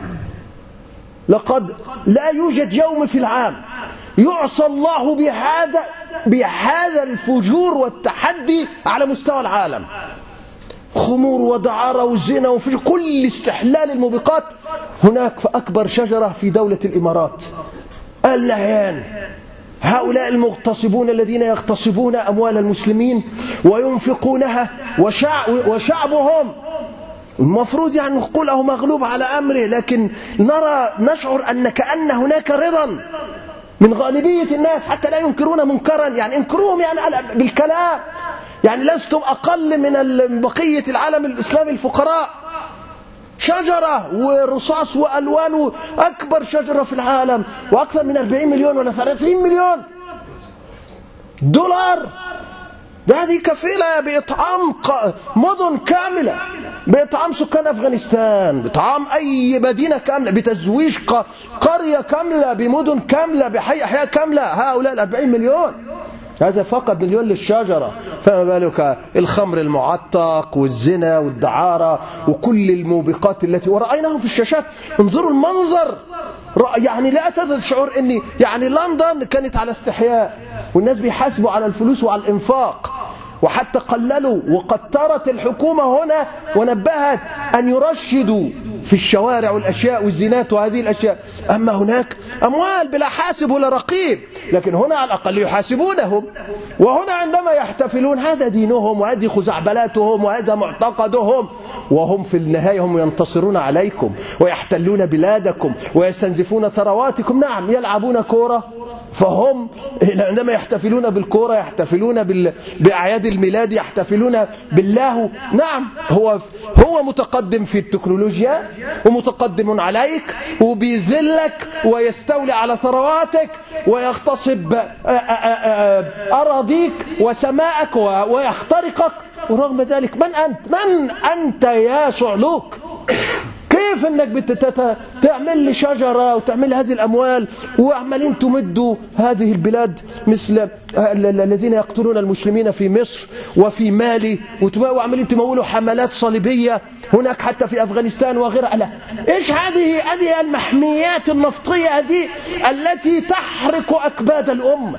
لقد لا يوجد يوم في العام يعصى الله بهذا الفجور والتحدي على مستوى العالم. خمور ودعارة وزنا وفجر، كل استحلال الموبقات. هناك في أكبر شجرة في دولة الإمارات اللعيان، هؤلاء المغتصبون الذين يغتصبون أموال المسلمين وينفقونها، وشعبهم المفروض يعني نقوله مغلوب على أمره، لكن نشعر أن كأن هناك رضا من غالبية الناس حتى لا ينكرون منكرا، يعني انكروهم يعني بالكلام، يعني لستم أقل من بقية العالم الإسلامي الفقراء. شجرة ورصاص وألوان، أكبر شجرة في العالم وأكثر من 40 مليون ولا 30 مليون دولار. هذه كفيلة بإطعام مدن كاملة، بإطعام سكان أفغانستان، بإطعام أي مدينة كاملة، بتزويج قرية كاملة بمدن كاملة بحي أحياء كاملة. هؤلاء 40 مليون، هذا فقط مليون للشجرة، فما بالك الخمر المعتق والزنا والدعارة وكل الموبقات التي ورأيناهم في الشاشات. انظروا المنظر، يعني لا تشعر أن يعني لندن كانت على استحياء والناس بيحاسبوا على الفلوس وعلى الإنفاق، وحتى قللوا. وقد ترت الحكومة هنا ونبهت أن يرشدوا في الشوارع والأشياء والزينات وهذه الأشياء. أما هناك أموال بلا حاسب ولا رقيب، لكن هنا على الأقل يحاسبونهم. وهنا عندما يحتفلون هذا دينهم وهذه خزعبلاتهم وهذا معتقدهم، وهم في النهاية هم ينتصرون عليكم ويحتلون بلادكم ويستنزفون ثرواتكم. نعم يلعبون كورة، فهم عندما يحتفلون بالكورة يحتفلون بأعياد الميلاد، يحتفلون بالله. نعم هو متقدم في التكنولوجيا ومتقدم عليك وبيذلك ويستولي على ثرواتك ويغتصب أراضيك وسماءك ويخترقك، ورغم ذلك من أنت يا صعلوك؟ كيف انك تعمل لي شجرة وتعمل لي هذه الاموال وعمالين تمدوا هذه البلاد مثل الذين يقتلون المسلمين في مصر وفي مالي، وعمالين تمولوا حملات صليبية هناك حتى في افغانستان وغيرها. لا، ايش هذه المحميات النفطية هذه التي تحرق اكباد الامة؟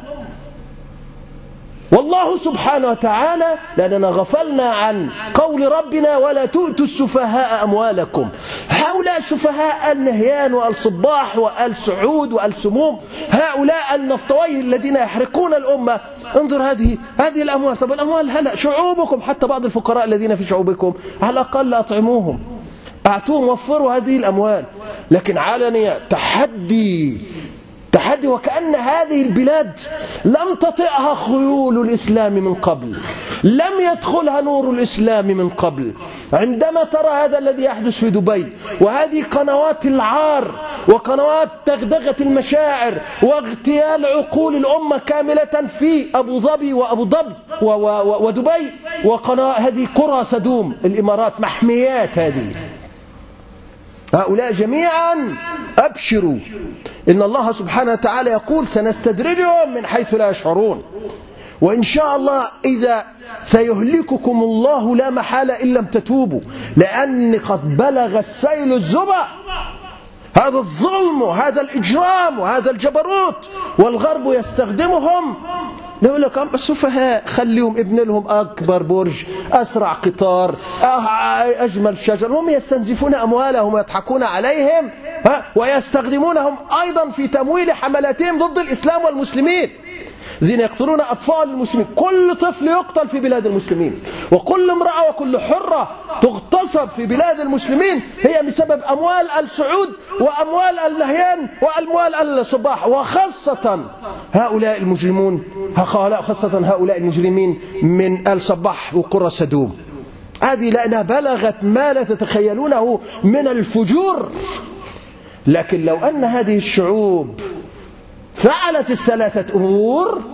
والله سبحانه وتعالى لأننا غفلنا عن قول ربنا ولا تؤتوا السفهاء أموالكم. هؤلاء السفهاء النهيان وآل صباح وآل سعود وآل سموم، هؤلاء النفطويه الذين يحرقون الأمة. انظر هذه الأموال. طب الأموال هلا شعوبكم، حتى بعض الفقراء الذين في شعوبكم على الأقل أطعموهم، أعطوهم، وفروا هذه الأموال. لكن علنية تحدي، وكأن هذه البلاد لم تطئها خيول الإسلام من قبل، لم يدخلها نور الإسلام من قبل. عندما ترى هذا الذي يحدث في دبي وهذه قنوات العار وقنوات تغدغة المشاعر واغتيال عقول الأمة كاملة في أبو ظبي ودبي وقناة هذه قرى سدوم الإمارات، محميات هذه، هؤلاء جميعا أبشروا إن الله سبحانه وتعالى يقول سنستدرجهم من حيث لا يشعرون، وإن شاء الله إذا سيهلككم الله لا محالة إن لم تتوبوا، لأن قد بلغ السيل الزبا. هذا الظلم وهذا الإجرام وهذا الجبروت، والغرب يستخدمهم. يقول لك السفهاء خليهم ابن لهم أكبر برج، أسرع قطار، أجمل شجر. هم يستنزفون أموالهم ويضحكون عليهم ويستخدمونهم أيضا في تمويل حملاتهم ضد الإسلام والمسلمين. الذين يقتلون أطفال المسلمين، كل طفل يقتل في بلاد المسلمين، وكل امرأة وكل حرة تغتصب في بلاد المسلمين هي بسبب أموال آل سعود وأموال آل نهيان وأموال آل صباح، وخاصة هؤلاء المجرمون، خاصة هؤلاء المجرمين من آل صباح وقرى سدوم. هذه لأنها بلغت ما لا تتخيلونه من الفجور. لكن لو أن هذه الشعوب فعلت الثلاثة أمور،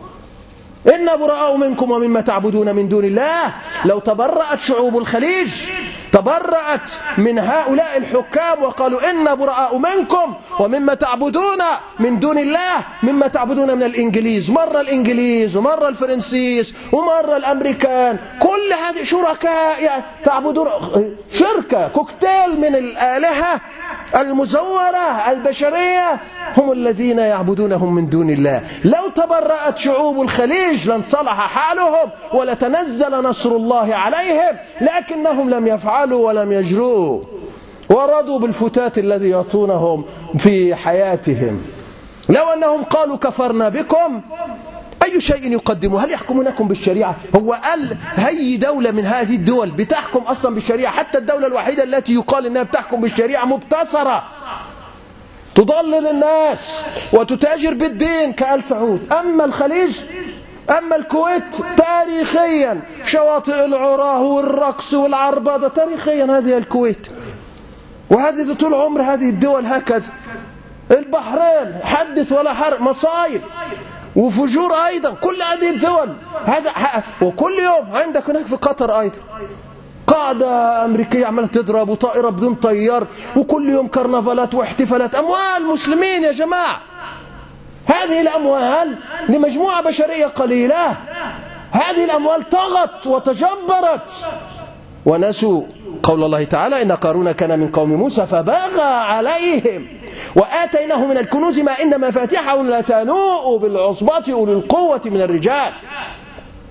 إنا براء منكم ومما تعبدون من دون الله، لو تبرأت شعوب الخليج، تبرأت من هؤلاء الحكام وقالوا إنا براء منكم ومما تعبدون من دون الله، مما تعبدون من الإنجليز، مرة الإنجليز ومرة الفرنسيس ومرة الأمريكان، كل هذه شركاء تعبدون، شركة كوكتيل من الآلهة المزورة البشرية هم الذين يعبدونهم من دون الله. لو تبرأت شعوب الخليج لانصلح حالهم ولتنزل نصر الله عليهم، لكنهم لم يفعلوا ولم يجروا، ورضوا بالفتات الذي يعطونهم في حياتهم. لو أنهم قالوا كفرنا بكم، أي شيء يقدمه؟ هل يحكمونكم بالشريعة؟ هو قال هي دولة من هذه الدول بتحكم أصلا بالشريعة؟ حتى الدولة الوحيدة التي يقال أنها بتحكم بالشريعة مبتصرة، تضلل الناس وتتاجر بالدين كآل سعود. أما الخليج، أما الكويت، تاريخيا شواطئ العراه والرقص والعربدة، تاريخيا هذه الكويت، وهذه طول عمر هذه الدول هكذا. البحرين حدث ولا حرج، مصايب وفجور أيضا، كل هذه الدول هذا. وكل يوم عندك هناك في قطر أيضا قاعدة أمريكية عمالة تضرب وطائرة بدون طيار، وكل يوم كرنفالات واحتفالات. أموال مسلمين يا جماعة، هذه الأموال لمجموعة بشرية قليلة، هذه الأموال طغت وتجبرت، ونسوا قول الله تعالى إن قارون كان من قوم موسى فبغى عليهم وآتيناه من الكنوز ما إن مفاتحه لتنوء بالعصبة أولي القوة من الرجال.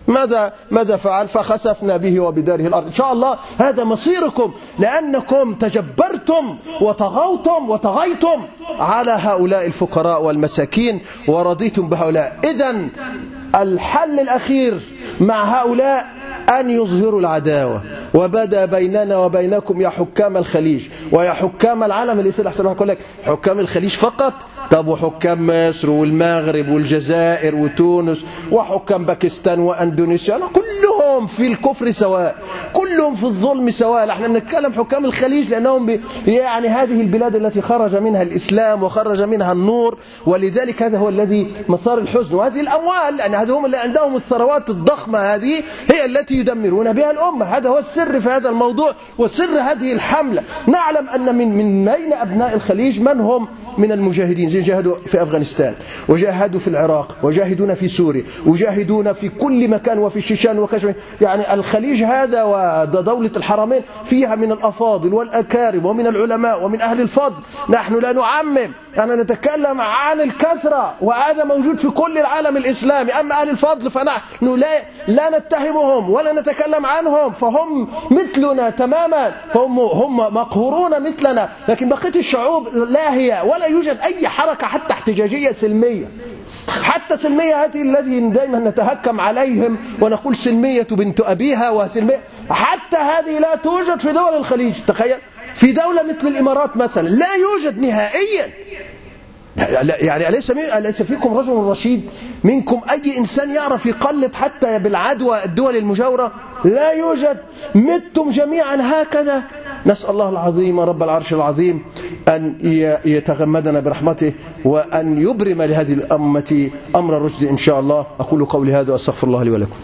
ماذا فعل؟ فخسفنا به وبداره الأرض. إن شاء الله هذا مصيركم، لأنكم تجبرتم وطغيتم على هؤلاء الفقراء والمساكين ورضيتم بهؤلاء. إذن الحل الأخير مع هؤلاء أن يظهروا العداوة. وبدأ بيننا وبينكم يا حكام الخليج ويا حكام العالم. اللي يصير أحسن يقول لك حكام الخليج فقط؟ طب وحكام مصر والمغرب والجزائر وتونس وحكام باكستان واندونيسيا كلهم في الكفر سواء، كلهم في الظلم سواء. احنا بنتكلم حكام الخليج لانهم يعني هذه البلاد التي خرج منها الاسلام وخرج منها النور، ولذلك هذا هو الذي مسار الحزن. وهذه الاموال، لان هذا هم اللي عندهم الثروات الضخمه، هذه هي التي يدمرون بها الامه. هذا هو السر في هذا الموضوع وسر هذه الحمله. نعلم ان من بين ابناء الخليج من هم من المجاهدين، جاهدوا في أفغانستان وجاهدوا في العراق وجاهدون في سوريا وجاهدون في كل مكان وفي الشيشان وكشمير. يعني الخليج هذا ودولة الحرمين فيها من الأفاضل والأكارم ومن العلماء ومن أهل الفضل. نحن لا نعمم، أنا نتكلم عن الكثرة، وهذا موجود في كل العالم الإسلامي. أما أهل الفضل فنحن لا نتهمهم ولا نتكلم عنهم، فهم مثلنا تماما، هم مقهورون مثلنا. لكن بقية الشعوب لاهية، ولا يوجد أي حركة حتى احتجاجية سلمية، حتى سلمية هذه التي دائما نتهكم عليهم ونقول سلمية بنت أبيها وسلمية، حتى هذه لا توجد في دول الخليج. تخيل في دولة مثل الإمارات مثلا لا يوجد نهائيا. يعني أليس فيكم رجل رشيد منكم أي إنسان يعرف يقلد حتى بالعدوى الدول المجاورة؟ لا يوجد. متم جميعا هكذا. نسأل الله العظيم رب العرش العظيم أن يتغمدنا برحمته وأن يبرم لهذه الأمة أمر الرشد إن شاء الله. أقول قولي هذا وأستغفر الله لي ولكم.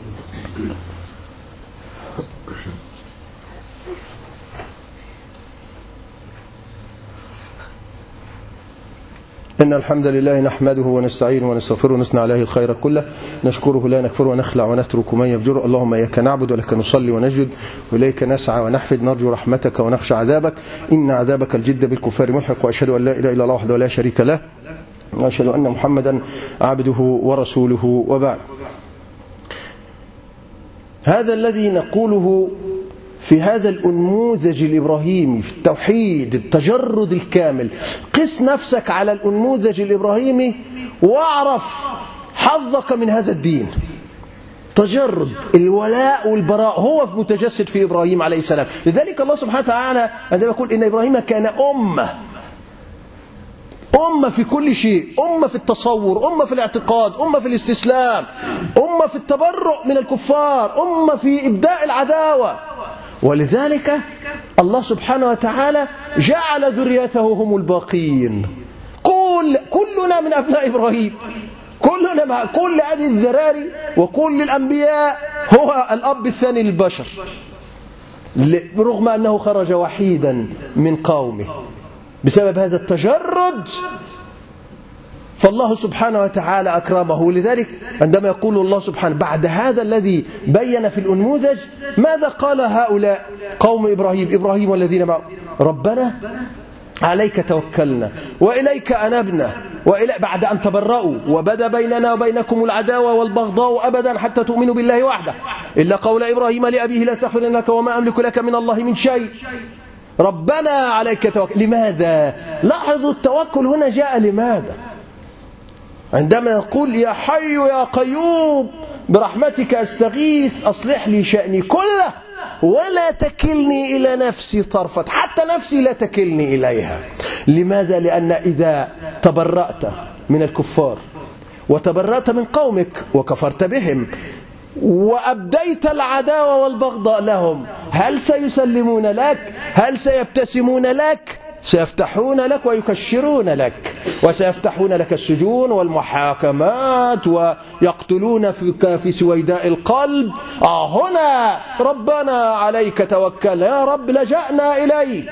إن الحمد لله نحمده ونستعينه ونستغفره ونثني عليه الخير كله، نشكره لا نكفره ونخلع ونترك من يفجره. اللهم إياك نعبد ولك نصلي ونسجد وإليك نسعى ونحفد، نرجو رحمتك ونخشى عذابك، إن عذابك الجد بالكفار ملحق. وأشهد أن لا إله إلا الله وحده لا شريك له، وأشهد أن محمدا عبده ورسوله، وبعد. هذا الذي نقوله في هذا الأنموذج الإبراهيمي في التوحيد، التجرد الكامل. قس نفسك على الأنموذج الإبراهيمي واعرف حظك من هذا الدين. تجرد الولاء والبراء هو متجسد في إبراهيم عليه السلام. لذلك الله سبحانه وتعالى عندما يقول إن إبراهيم كان أمة في كل شيء، أمة في التصور، أمة في الاعتقاد، أمة في الاستسلام، أمة في التبرؤ من الكفار، أمة في إبداء العداوة. ولذلك الله سبحانه وتعالى جعل ذريته هم الباقين. كلنا من أبناء إبراهيم، كلنا مع كل هذه الذراري وكل الأنبياء هو الأب الثاني للبشر، رغم أنه خرج وحيدا من قومه بسبب هذا التجرد. فالله سبحانه وتعالى أكرمه. لذلك عندما يقول الله سبحانه بعد هذا الذي بين في الأنموذج، ماذا قال هؤلاء قوم إبراهيم والذين معه؟ ربنا عليك توكلنا وإليك أنبنا بعد أن تبرأوا وبدا بيننا وبينكم العداوة والبغضاء أبدا حتى تؤمنوا بالله وحده إلا قول إبراهيم لأبيه لا أستغفر لك وما أملك لك من الله من شيء. ربنا عليك توكل. لماذا؟ لاحظوا التوكل هنا جاء لماذا؟ عندما يقول يا حي يا قيوم برحمتك أستغيث أصلح لي شأني كله ولا تكلني إلى نفسي طرفة، حتى نفسي لا تكلني إليها. لماذا؟ لأن إذا تبرأت من الكفار وتبرأت من قومك وكفرت بهم وأبديت العداوة والبغضاء لهم، هل سيسلمون لك؟ هل سيبتسمون لك؟ سيفتحون لك ويكشرون لك، وسيفتحون لك السجون والمحاكمات ويقتلون في سويداء القلب. هنا ربنا عليك توكلنا، يا رب لجأنا إليك،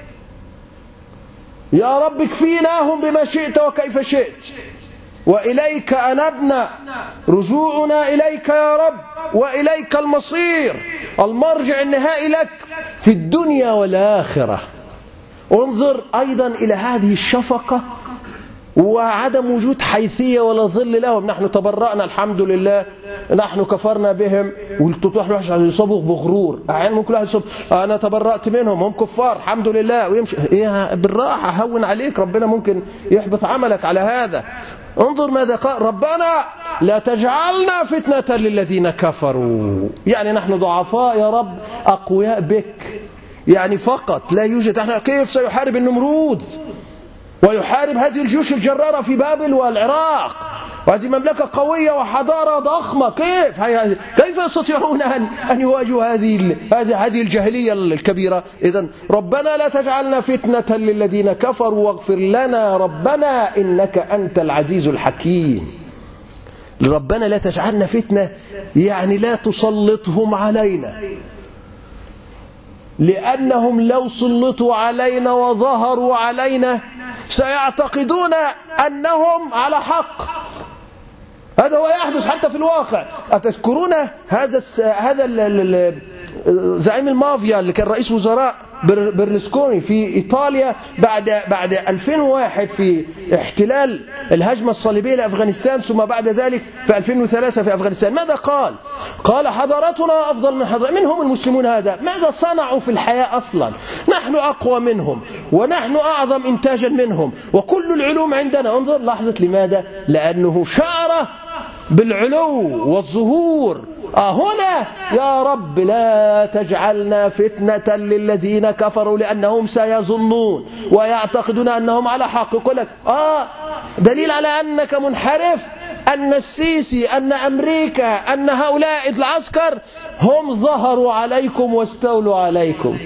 يا رب اكفيناهم بما شئت وكيف شئت، وإليك أنبنا، رجوعنا إليك يا رب، وإليك المصير، المرجع النهائي لك في الدنيا والآخرة. انظر أيضا إلى هذه الشفقة وعدم وجود حيثية ولا ظل لهم. نحن تبرأنا الحمد لله، نحن كفرنا بهم. وتروح عشان يصابوا بغرور، أحيانا ممكن واحد يصاب أنا تبرأت منهم هم كفار الحمد لله ويمشي. إيه بالراحة، هون عليك، ربنا ممكن يحبط عملك على هذا. انظر ماذا قال ربنا لا تجعلنا فتنة للذين كفروا. يعني نحن ضعفاء يا رب، أقوياء بك يعني فقط، لا يوجد. احنا كيف سيحارب النمرود ويحارب هذه الجيوش الجرارة في بابل والعراق، وهذه مملكة قوية وحضارة ضخمة، كيف يستطيعون أن يواجهوا هذه الجاهلية الكبيرة؟ إذن ربنا لا تجعلنا فتنة للذين كفروا واغفر لنا ربنا إنك أنت العزيز الحكيم. ربنا لا تجعلنا فتنة يعني لا تسلطهم علينا، لأنهم لو سلطوا علينا وظهروا علينا سيعتقدون أنهم على حق. هذا هو يحدث حتى في الواقع. أتذكرون هذا زعيم المافيا اللي كان رئيس وزراء برلسكوني في إيطاليا بعد 2001 في احتلال الهجمة الصليبية لأفغانستان، ثم بعد ذلك في 2003 في أفغانستان؟ ماذا قال؟ قال حضارتنا أفضل من حضارة. من هم المسلمون هذا؟ ماذا صنعوا في الحياة أصلا؟ نحن أقوى منهم ونحن أعظم إنتاجا منهم وكل العلوم عندنا. انظر لحظة، لماذا؟ لأنه شعر بالعلو والظهور. هنا يا رب لا تجعلنا فتنة للذين كفروا لأنهم سيظنون ويعتقدون أنهم على حق. يقول لك دليل على أنك منحرف أن السيسي، أن أمريكا، أن هؤلاء العسكر هم ظهروا عليكم واستولوا عليكم.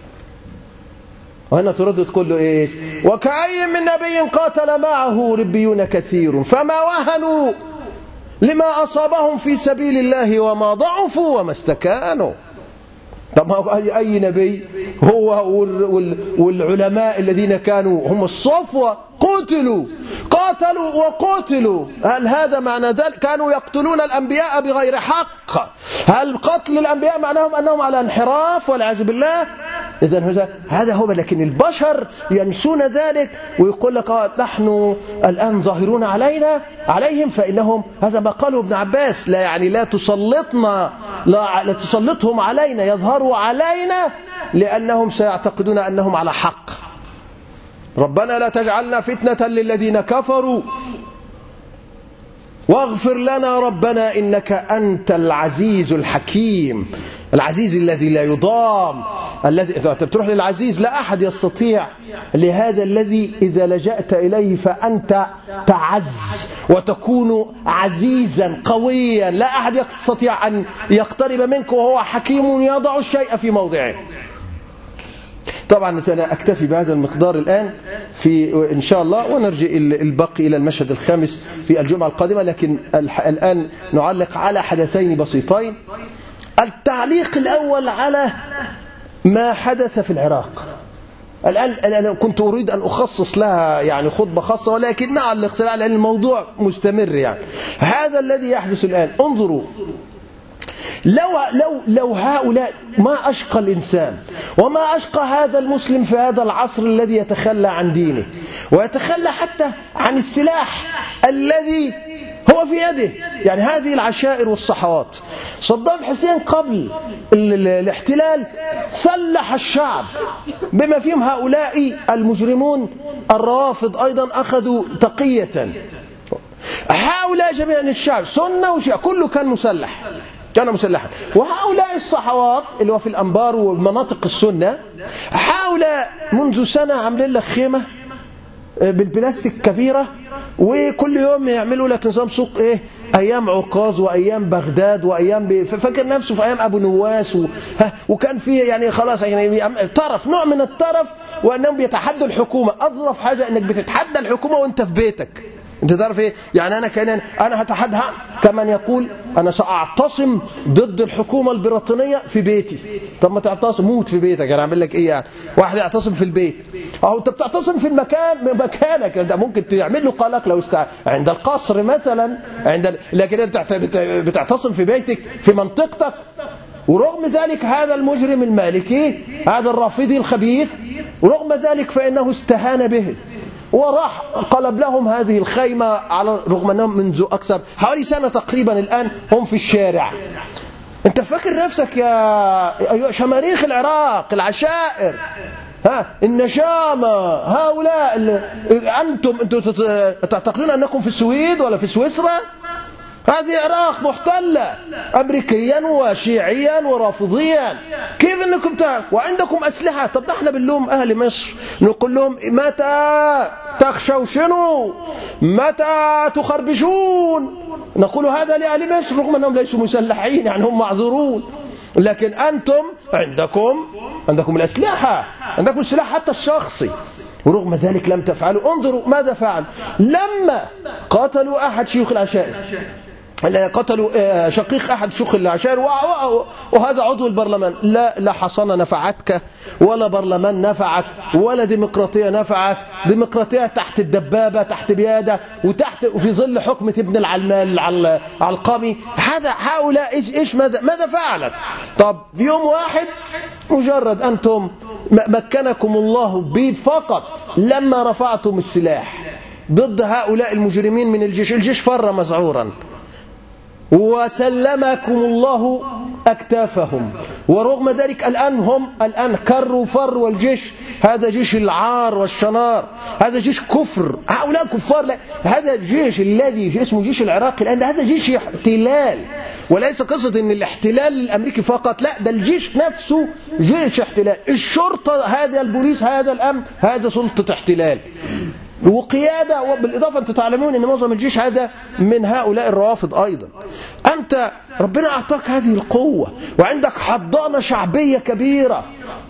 وهنا ترد تقول له إيش؟ وكأي من نبي قاتل معه ربيون كثير فما وهنوا لما أصابهم في سبيل الله وما ضعفوا وما استكانوا. طب أي نبي؟ هو والعلماء الذين كانوا هم الصفوة قاتلوا وقتلوا. هل هذا معنى ذلك؟ كانوا يقتلون الأنبياء بغير حق. هل قتل الأنبياء معناهم أنهم على انحراف والعياذ بالله؟ إذن هذا هو. لكن البشر ينسون ذلك ويقول لك نحن الآن ظاهرون عليهم فإنهم، هذا ما قاله ابن عباس، لا يعني لا تسلطهم علينا، يظهروا علينا لأنهم سيعتقدون أنهم على حق. ربنا لا تجعلنا فتنة للذين كفروا واغفر لنا ربنا إنك أنت العزيز الحكيم. العزيز الذي لا يضام، الذي إذا بتروح للعزيز لا أحد يستطيع، لهذا الذي إذا لجأت إليه فأنت تعز وتكون عزيزا قويا، لا أحد يستطيع أن يقترب منك، وهو حكيم يضع الشيء في موضعه. طبعا سأكتفي بهذا المقدار الآن إن شاء الله، ونرجع الباقي إلى المشهد الخامس في الجمعة القادمة. لكن الآن نعلق على حدثين بسيطين. التعليق الأول على ما حدث في العراق. الآن أنا كنت أريد أن أخصص لها يعني خطبة خاصة، ولكن نعلق لأن الموضوع مستمر. يعني هذا الذي يحدث الآن، انظروا لو هؤلاء، ما أشقى الإنسان وما أشقى هذا المسلم في هذا العصر الذي يتخلى عن دينه ويتخلى حتى عن السلاح الذي هو في يده، يعني هذه العشائر والصحوات. صدام حسين قبل الاحتلال سلح الشعب بما فيهم هؤلاء المجرمون الروافض، أيضا أخذوا تقية. هؤلاء جميعا الشعب سنة وشيعة كله كان مسلحا. وهؤلاء الصحوات اللي هو في الأنبار ومناطق السنة، هؤلاء منذ سنة عاملين لك خيمة بالبلاستيك كبيرة، وكل يوم يعملوا لك نظام سوق أيام عكاظ وأيام بغداد وأيام فاكر نفسه في أيام أبو نواس وكان فيه يعني خلاص يعني طرف، نوع من الطرف، وأنهم بيتحدوا الحكومة. أظرف حاجة أنك بتتحدى الحكومة وأنت في بيتك. أنت تعرف إيه؟ يعني أنا هتحدها كمان يقول أنا سأعتصم ضد الحكومة البريطانية في بيتي. طب ما تعتصم، موت في بيتك. أنا أعمل لك إيه يعني؟ واحد يعتصم في البيت، أو أنت بتعتصم في مكانك. أنت ممكن تعمل له قلق لو عند القصر مثلا، لكن أنت بتعتصم في بيتك في منطقتك. ورغم ذلك هذا المجرم المالكي، هذا الرافضي الخبيث، ورغم ذلك فإنه استهان به وراح قلب لهم هذه الخيمة على رغم أنهم منذ أكثر حوالي سنة تقريبا الآن هم في الشارع. أنت فاكر نفسك يا شماريخ العراق، العشائر، النشامة، هؤلاء أنتم تعتقدون أنكم في السويد ولا في سويسرا؟ هذه عراق محتلة أمريكيا وشيعيا ورافضيا. كيف أنكم وعندكم أسلحة؟ طب احنا بنلوم أهل مصر، نقول لهم متى تخشوشنوا، متى تخربشون؟ نقول هذا لأهل مصر رغم أنهم ليسوا مسلحين، يعني هم معذورون. لكن أنتم عندكم الأسلحة، عندكم السلاح حتى الشخصي، ورغم ذلك لم تفعلوا. انظروا ماذا فعل لما قتلوا أحد شيوخ العشائر، قتلوا شقيق أحد شيوخ العشائر وهذا عضو البرلمان. لا حصانة نفعتك ولا برلمان نفعك ولا ديمقراطية نفعك. ديمقراطية تحت الدبابة، تحت بيادة، وفي ظل حكم ابن العلمان العلقمي. هؤلاء إيش ماذا فعلت؟ طب في يوم واحد مجرد أنتم مكنكم الله به فقط لما رفعتم السلاح ضد هؤلاء المجرمين من الجيش فر مذعورا وسلمكم الله أكتافهم، ورغم ذلك الآن كروا فر، والجيش هذا جيش العار والشنار، هذا جيش كفر، هؤلاء كفار. لا، هذا الجيش الذي اسمه جيش العراق الآن هذا جيش احتلال، وليس قصة ان الاحتلال الأمريكي فقط، لا ده الجيش نفسه جيش احتلال. الشرطة هذا، البوليس هذا، الأمن هذا سلطة احتلال وقيادة. وبالإضافة أنتم تعلمون أن معظم الجيش هذا من هؤلاء الروافض أيضا. أنت ربنا أعطاك هذه القوة وعندك حضانة شعبية كبيرة،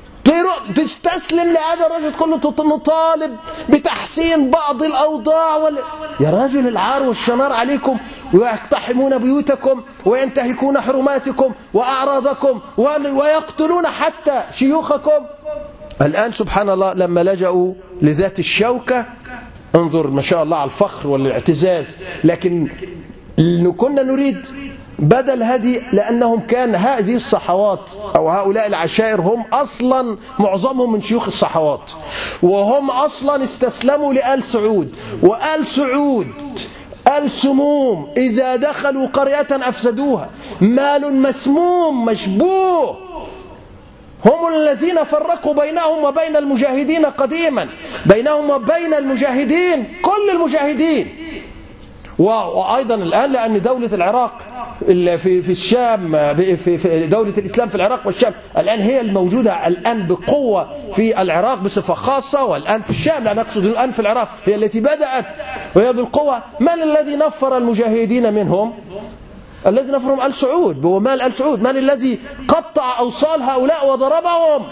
تستسلم لهذا الرجل تقول له نطالب بتحسين بعض الأوضاع يا راجل العار والشنار عليكم، ويقتحمون بيوتكم وينتهكون حرماتكم وأعراضكم ويقتلون حتى شيوخكم. الآن سبحان الله لما لجأوا لذات الشوكة، انظر ما شاء الله على الفخر والاعتزاز. لكن كنا نريد بدل هذه، لأنهم كان هذه الصحوات أو هؤلاء العشائر هم أصلا معظمهم من شيوخ الصحوات، وهم أصلا استسلموا لآل سعود، وآل سعود السموم إذا دخلوا قرية أفسدوها، مال مسموم مشبوه. هم الذين فرقوا بينهم وبين المجاهدين قديما، بينهم وبين المجاهدين كل المجاهدين. وأيضا الآن لأن دولة العراق في الشام، في دولة الإسلام في العراق والشام الآن هي الموجودة الآن بقوة في العراق بصفة خاصة، والآن في الشام، لا نقصد الآن في العراق هي التي بدأت وهي بالقوة. من الذي نفر المجاهدين منهم؟ الذي نفرهم آل سعود، ومال آل سعود، من الذي قطع أوصال هؤلاء وضربهم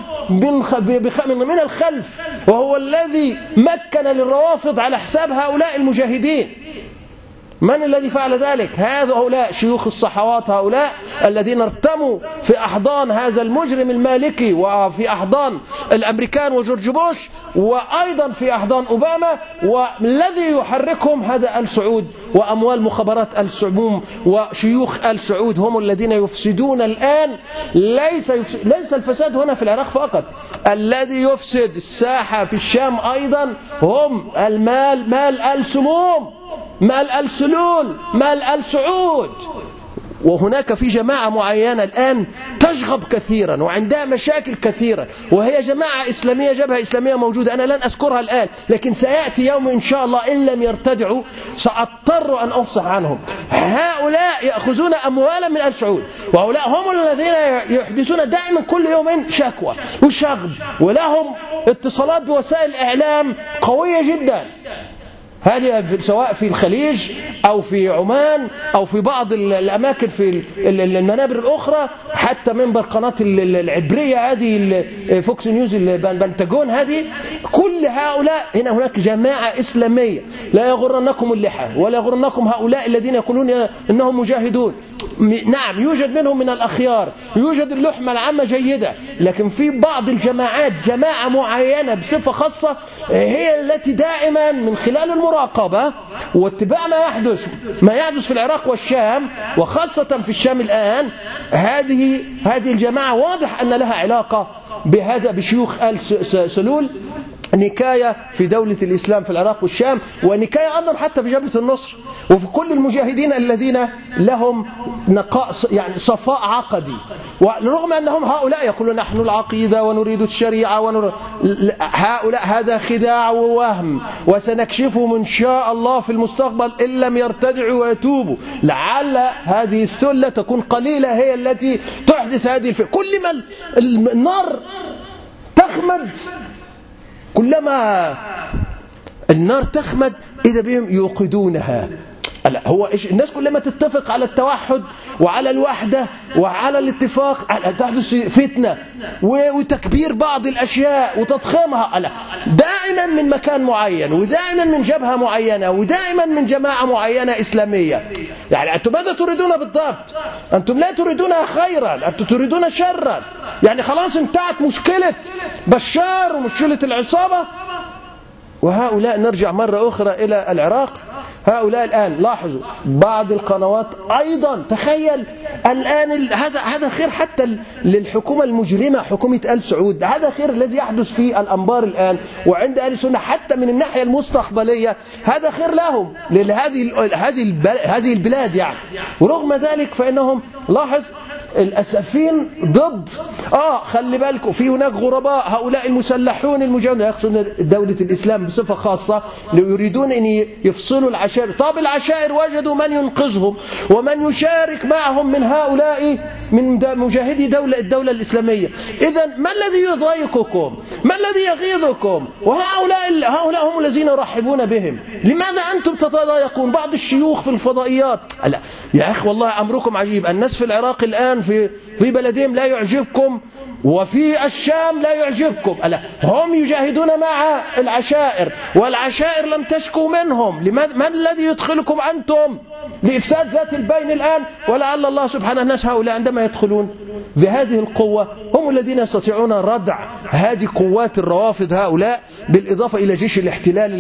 من الخلف، وهو الذي مكن للروافض على حساب هؤلاء المجاهدين. من الذي فعل ذلك؟ هؤلاء شيوخ الصحوات، هؤلاء الذين ارتموا في أحضان هذا المجرم المالكي، وفي أحضان الأمريكان وجورج بوش، وأيضا في أحضان أوباما. والذي يحركهم هذا آل سعود وأموال مخابرات آل سعود وشيوخ آل سعود، هم الذين يفسدون الآن. ليس الفساد هنا في العراق فقط، الذي يفسد الساحة في الشام أيضا هم مال آل سموم، مال آل سلول، مال آل سعود. وهناك في جماعة معينة الآن تشغب كثيرا وعندها مشاكل كثيرة، وهي جماعة إسلامية، جبهة إسلامية موجودة، أنا لن أذكرها الآن، لكن سيأتي يوم إن شاء الله إن لم يرتدعوا سأضطر أن أفصح عنهم. هؤلاء يأخذون أموالا من آل سعود، وهؤلاء هم الذين يحدثون دائما كل يوم شكوى وشغب، ولهم اتصالات بوسائل الإعلام قوية جدا. هذه سواء في الخليج أو في عمان أو في بعض الأماكن في المنابر الأخرى، حتى منبر قناة العبرية هذه، فوكس نيوز، البنتاجون هذه، كل هؤلاء هناك جماعة إسلامية. لا يغرنكم اللحى ولا يغرنكم هؤلاء الذين يقولون إنهم مجاهدون. نعم يوجد منهم من الأخيار، يوجد اللحمة العامة جيدة، لكن في بعض الجماعات جماعة معينة بصفة خاصة هي التي دائما من خلال المراقبة واتباع ما يحدث في العراق والشام، وخاصة في الشام الآن، هذه الجماعة واضح أن لها علاقة بشيوخ آل سلول نكاية في دولة الإسلام في العراق والشام، ونكاية أيضا حتى في جبهة النصر وفي كل المجاهدين الذين لهم يعني صفاء عقدي، ورغم أنهم هؤلاء يقولون نحن العقيدة ونريد الشريعة هؤلاء هذا خداع ووهم، وسنكشفهم إن شاء الله في المستقبل إن لم يرتدعوا ويتوبوا. لعل هذه الثلة تكون قليلة هي التي تحدث هذه الفتنة. كل ما النار تخمد، كلما النار تخمد إذا بهم يوقدونها. هو الناس كلما تتفق على التوحد وعلى الوحدة وعلى الاتفاق تحدث فتنة وتكبير بعض الأشياء وتضخيمها دائما من مكان معين، ودائما من جبهة معينة، ودائما من جماعة معينة إسلامية. يعني أنتم ماذا تريدون بالضبط؟ أنتم لا تريدون خيرا، أنتم تريدون شرا. يعني خلاص انتهت مشكلة بشار ومشكلة العصابة، وهؤلاء نرجع مرة أخرى إلى العراق. هؤلاء الآن لاحظوا بعض القنوات أيضا، تخيل الآن هذا خير حتى للحكومة المجرمة حكومة آل سعود، هذا خير الذي يحدث في الأنبار الآن وعند أهل السنة حتى من الناحية المستقبلية، هذا خير لهم لهذه البلاد يعني. ورغم ذلك فإنهم لاحظ الأسفين ضد خلي بالكم في هناك غرباء، هؤلاء المسلحون المجاهدون يقصدون دولة الإسلام بصفة خاصة، يريدون أن يفصلوا العشائر. طب العشائر وجدوا من ينقذهم ومن يشارك معهم من هؤلاء من مجاهدي الدولة الإسلامية. إذا ما الذي يضايقكم؟ ما الذي يغيظكم؟ وهؤلاء هم الذين يرحبون بهم. لماذا أنتم تتضايقون؟ بعض الشيوخ في الفضائيات لا يا أخي والله أمركم عجيب، الناس في العراق الآن في بلدهم لا يعجبكم، وفي الشام لا يعجبكم. هم يجاهدون مع العشائر والعشائر لم تشكوا منهم. لماذا؟ من الذي يدخلكم أنتم لإفساد ذات البين الآن؟ ولعل الله سبحانه الناس هؤلاء عندما يدخلون بهذه القوة هم الذين يستطيعون ردع هذه قوات الروافض هؤلاء، بالإضافة إلى جيش الاحتلال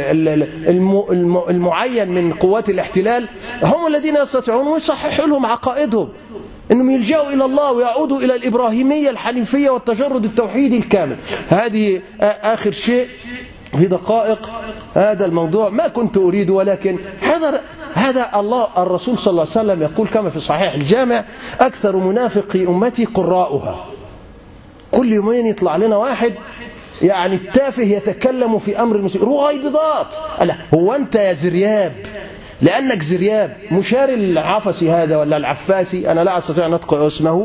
المعين من قوات الاحتلال، هم الذين يستطيعون ويصححوا لهم عقائدهم، أنهم يلجأوا إلى الله ويعودوا إلى الإبراهيمية الحنيفية والتجرد التوحيدي الكامل. هذه آخر شيء في دقائق هذا الموضوع ما كنت أريد، ولكن هذا الله الرسول صلى الله عليه وسلم يقول كما في صحيح الجامع: أكثر منافقي أمتي قراؤها. كل يومين يطلع لنا واحد يعني التافه يتكلم في أمر المسلمين، رويبضات. هو أنت يا زرياب لأنك زرياب مشاري العفسي هذا ولا العفاسي، أنا لا أستطيع أن أنطق اسمه،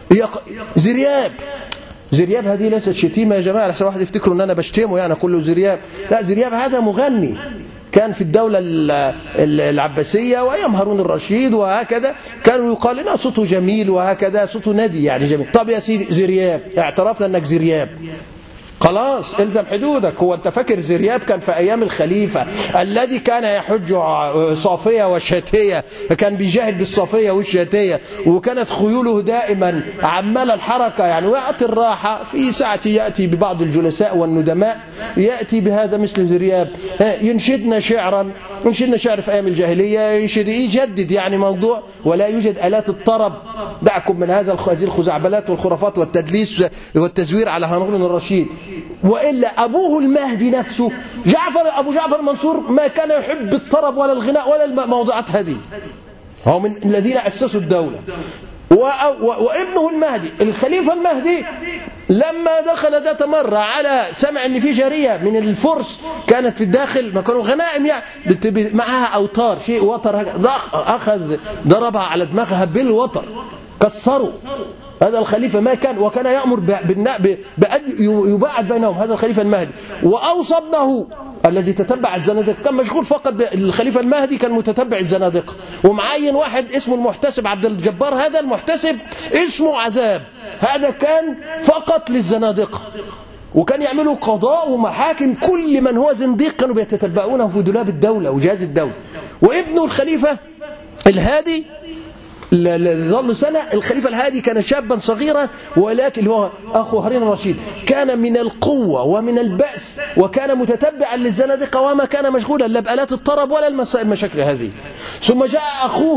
زرياب هذه ليست شتيمة يا جماعة، لحسن واحد يفتكروا أن أنا بشتمه يعني كله زرياب. لا، زرياب هذا مغني كان في الدولة العباسية وأيام هارون الرشيد وهكذا، كانوا يقال لنا صوته جميل وهكذا، صوته نادي يعني جميل. طب يا سيدي زرياب، اعترفنا أنك زرياب، خلاص الزم حدودك. هو انت فاكر زرياب كان في ايام الخليفة الذي كان يحج صافية وشاتية، كان بيجاهد بالصافية والشاتية، وكانت خيوله دائما عمال الحركة يعني وقت الراحة في ساعة يأتي ببعض الجلساء والندماء يأتي بهذا مثل زرياب ينشدنا شعرا، ينشدنا شعر في ايام الجاهلية، يجدد يعني موضوع، ولا يوجد آلات الطرب. دعكم من هذه الخزعبلات والخرافات والتدليس والتزوير على هارون الرشيد. وإلا أبوه المهدي نفسه أبو جعفر المنصور ما كان يحب الطرب ولا الغناء ولا الموضوعات هذه، هو من الذين أسسوا الدولة. وابنه المهدي الخليفة المهدي لما دخل ذات مرة على سمع أن في جارية من الفرس كانت في الداخل، ما كانوا غنائم يعني معها أوتار شيء وتر، أخذ ضربها على دماغها بالوتر كسروا. هذا الخليفة ما كان، وكان يأمر بأن يباعد بينهم، هذا الخليفة المهدي. وأوصى ابنه الذي تتبع الزنادقة، كان مشغول فقط الخليفة المهدي كان متتبع الزنادقة، ومعين واحد اسمه المحتسب عبد الجبار، هذا المحتسب اسمه عذاب، هذا كان فقط للزنادقة، وكان يعملوا قضاء ومحاكم كل من هو زنديق كانوا بيتتبعونه في دولاب الدولة وجهاز الدولة. وابنه الخليفة الهادي ظل سنة. الخليفة الهادي كان شابا صغيرا، ولكن هو أخو هارون الرشيد كان من القوة ومن البأس، وكان متتبعا للزنادقة وما كان مشغولا لا بآلات الطرب ولا المشاكل هذه. ثم جاء أخوه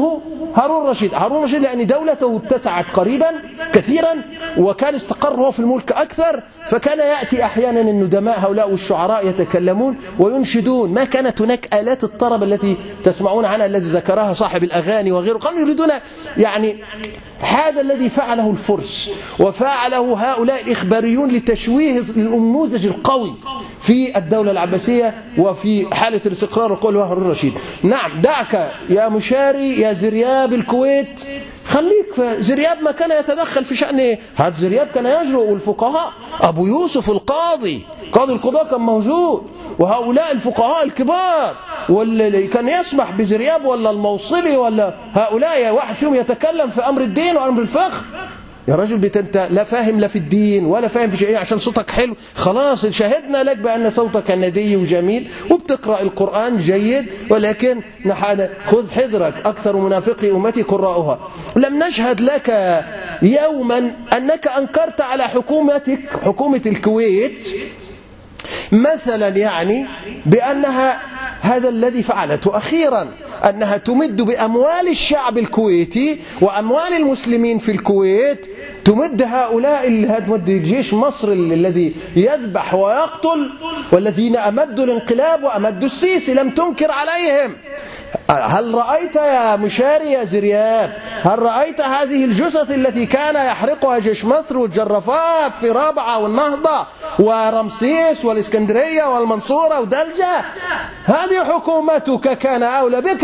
هارون الرشيد. هارون الرشيد لأن دولته اتسعت قريبا كثيرا وكان استقر هو في الملك أكثر، فكان يأتي أحيانا الندماء هؤلاء والشعراء يتكلمون وينشدون. ما كانت هناك آلات الطرب التي تسمعون عنها الذي ذكرها صاحب الأغاني وغيره. كانوا يريدون يعني هذا الذي فعله الفرس وفعله هؤلاء الإخباريون لتشويه النموذج القوي في الدولة العباسية وفي حالة الاستقرار والقول هارون الرشيد. نعم، دعك يا مشاري يا زرياب الكويت، خليك. زرياب ما كان يتدخل في شأن هذا، زرياب كان يجرؤ. والفقهاء أبو يوسف القاضي، قاضي القضاء كان موجود، وهؤلاء الفقهاء الكبار، واللي كان يسمح بزرياب ولا الموصلي ولا هؤلاء واحد فيهم يتكلم في أمر الدين وأمر الفقه. يا رجل أنت لا فاهم لا في الدين ولا فاهم في شيء، عشان صوتك حلو خلاص شهدنا لك بأن صوتك ندي وجميل وبتقرأ القرآن جيد، ولكن خذ حذرك، أكثر منافقي أمتي قراؤها. لم نشهد لك يوما أنك أنكرت على حكومة الكويت مثلا يعني بأنها هذا الذي فعلته أخيرا، أنها تمد بأموال الشعب الكويتي وأموال المسلمين في الكويت، تمد هؤلاء تمد جيش مصر الذي يذبح ويقتل، والذين أمدوا الانقلاب وأمدوا السيسي لم تنكر عليهم. هل رأيت يا مشاري يا زرياب، هل رأيت هذه الجثث التي كان يحرقها جيش مصر والجرافات في رابعة والنهضة ورمسيس والإسكندرية والمنصورة ودلجة؟ هذه حكومتك كان أولى بك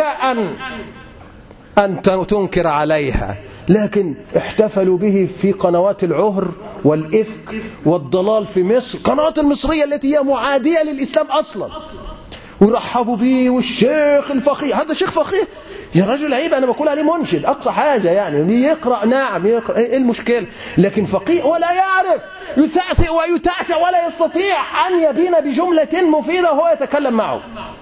أن تنكر عليها، لكن احتفلوا به في قنوات العهر والإفك والضلال في مصر، قنوات المصرية التي هي معادية للإسلام أصلا، ورحبوا به. والشيخ الفقيه، هذا شيخ فقيه يا رجل عيب، أنا بقول عليه منشد أقصى حاجة يعني، يقرأ نعم يقرأ، إيه المشكلة؟ لكن فقيه ولا يعرف يثاثئ ويتعتع ولا يستطيع أن يبين بجملة مفيدة وهو يتكلم معه.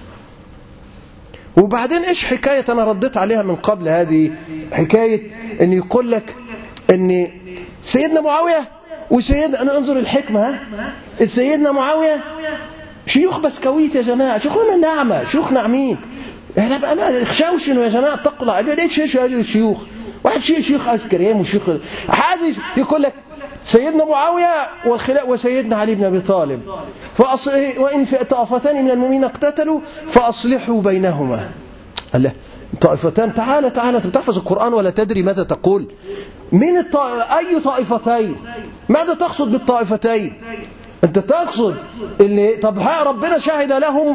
وبعدين إيش حكاية أنا رديت عليها من قبل، هذه حكاية أن يقول لك أن سيدنا معاوية وسيدنا، أنا أنظر الحكمة، سيدنا معاوية شيوخ بسكويت يا جماعة، شيوخ ناعمة، شيوخ ناعمين، احنا بقى ما نخشاوش يا جماعة تقلع ليش هذه الشيوخ، واحد شيخ عسكريين وشيخ هذا يقول لك سيدنا معاوية وسيدنا علي بن أبي طالب، وإن في طائفتان من المؤمنين اقتتلوا فأصلحوا بينهما. الله، طائفتان، تعال أنت بتحفظ القرآن ولا تدري ماذا تقول؟ من أي طائفتين؟ ماذا تقصد بالطائفتين؟ أنت تقصد اللي طب ها ربنا شهد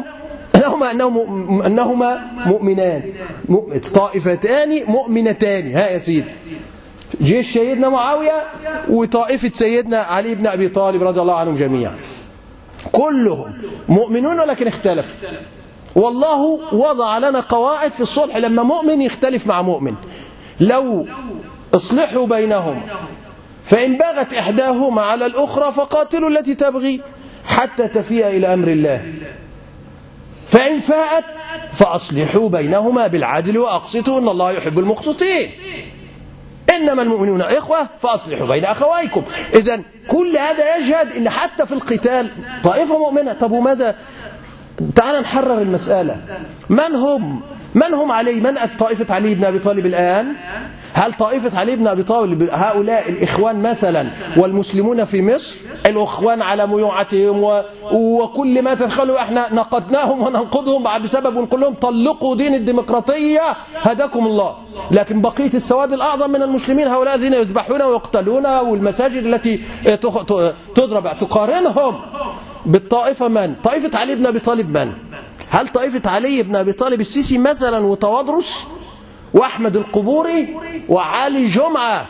أنهما مؤمنان، طائفتان مؤمنتان. ها يا سيدي، جيش سيدنا معاوية وطائفة سيدنا علي بن أبي طالب رضي الله عنهم جميعا، كلهم مؤمنون ولكن اختلف. والله وضع لنا قواعد في الصلح لما مؤمن يختلف مع مؤمن، لو اصلحوا بينهم فإن بغت إحداهما على الأخرى فقاتلوا التي تبغي حتى تفيء إلى أمر الله، فإن فاءت فأصلحوا بينهما بالعدل وأقسطوا إن الله يحب المقسطين، إنما المؤمنون إخوة فأصلحوا بين أخويكم. إذن كل هذا يشهد إن حتى في القتال طائفة مؤمنة. طب وماذا؟ تعال نحرر المسألة. من هم علي؟ من طائفة علي بن أبي طالب الآن؟ هل طائفة علي بن أبي طالب هؤلاء الإخوان مثلا والمسلمون في مصر، الإخوان على ميوعتهم وكل ما تدخلوا احنا نقدناهم وننقضهم بسبب ونقول لهم طلقوا دين الديمقراطية هداكم الله، لكن بقية السواد الأعظم من المسلمين هؤلاء الذين يذبحون ويقتلون والمساجد التي تضرب، تقارنهم بالطائفة من؟ طائفة علي بن أبي طالب من؟ هل طائفة علي بن أبي طالب السيسي مثلا وتواضرس وأحمد القبوري وعلي جمعة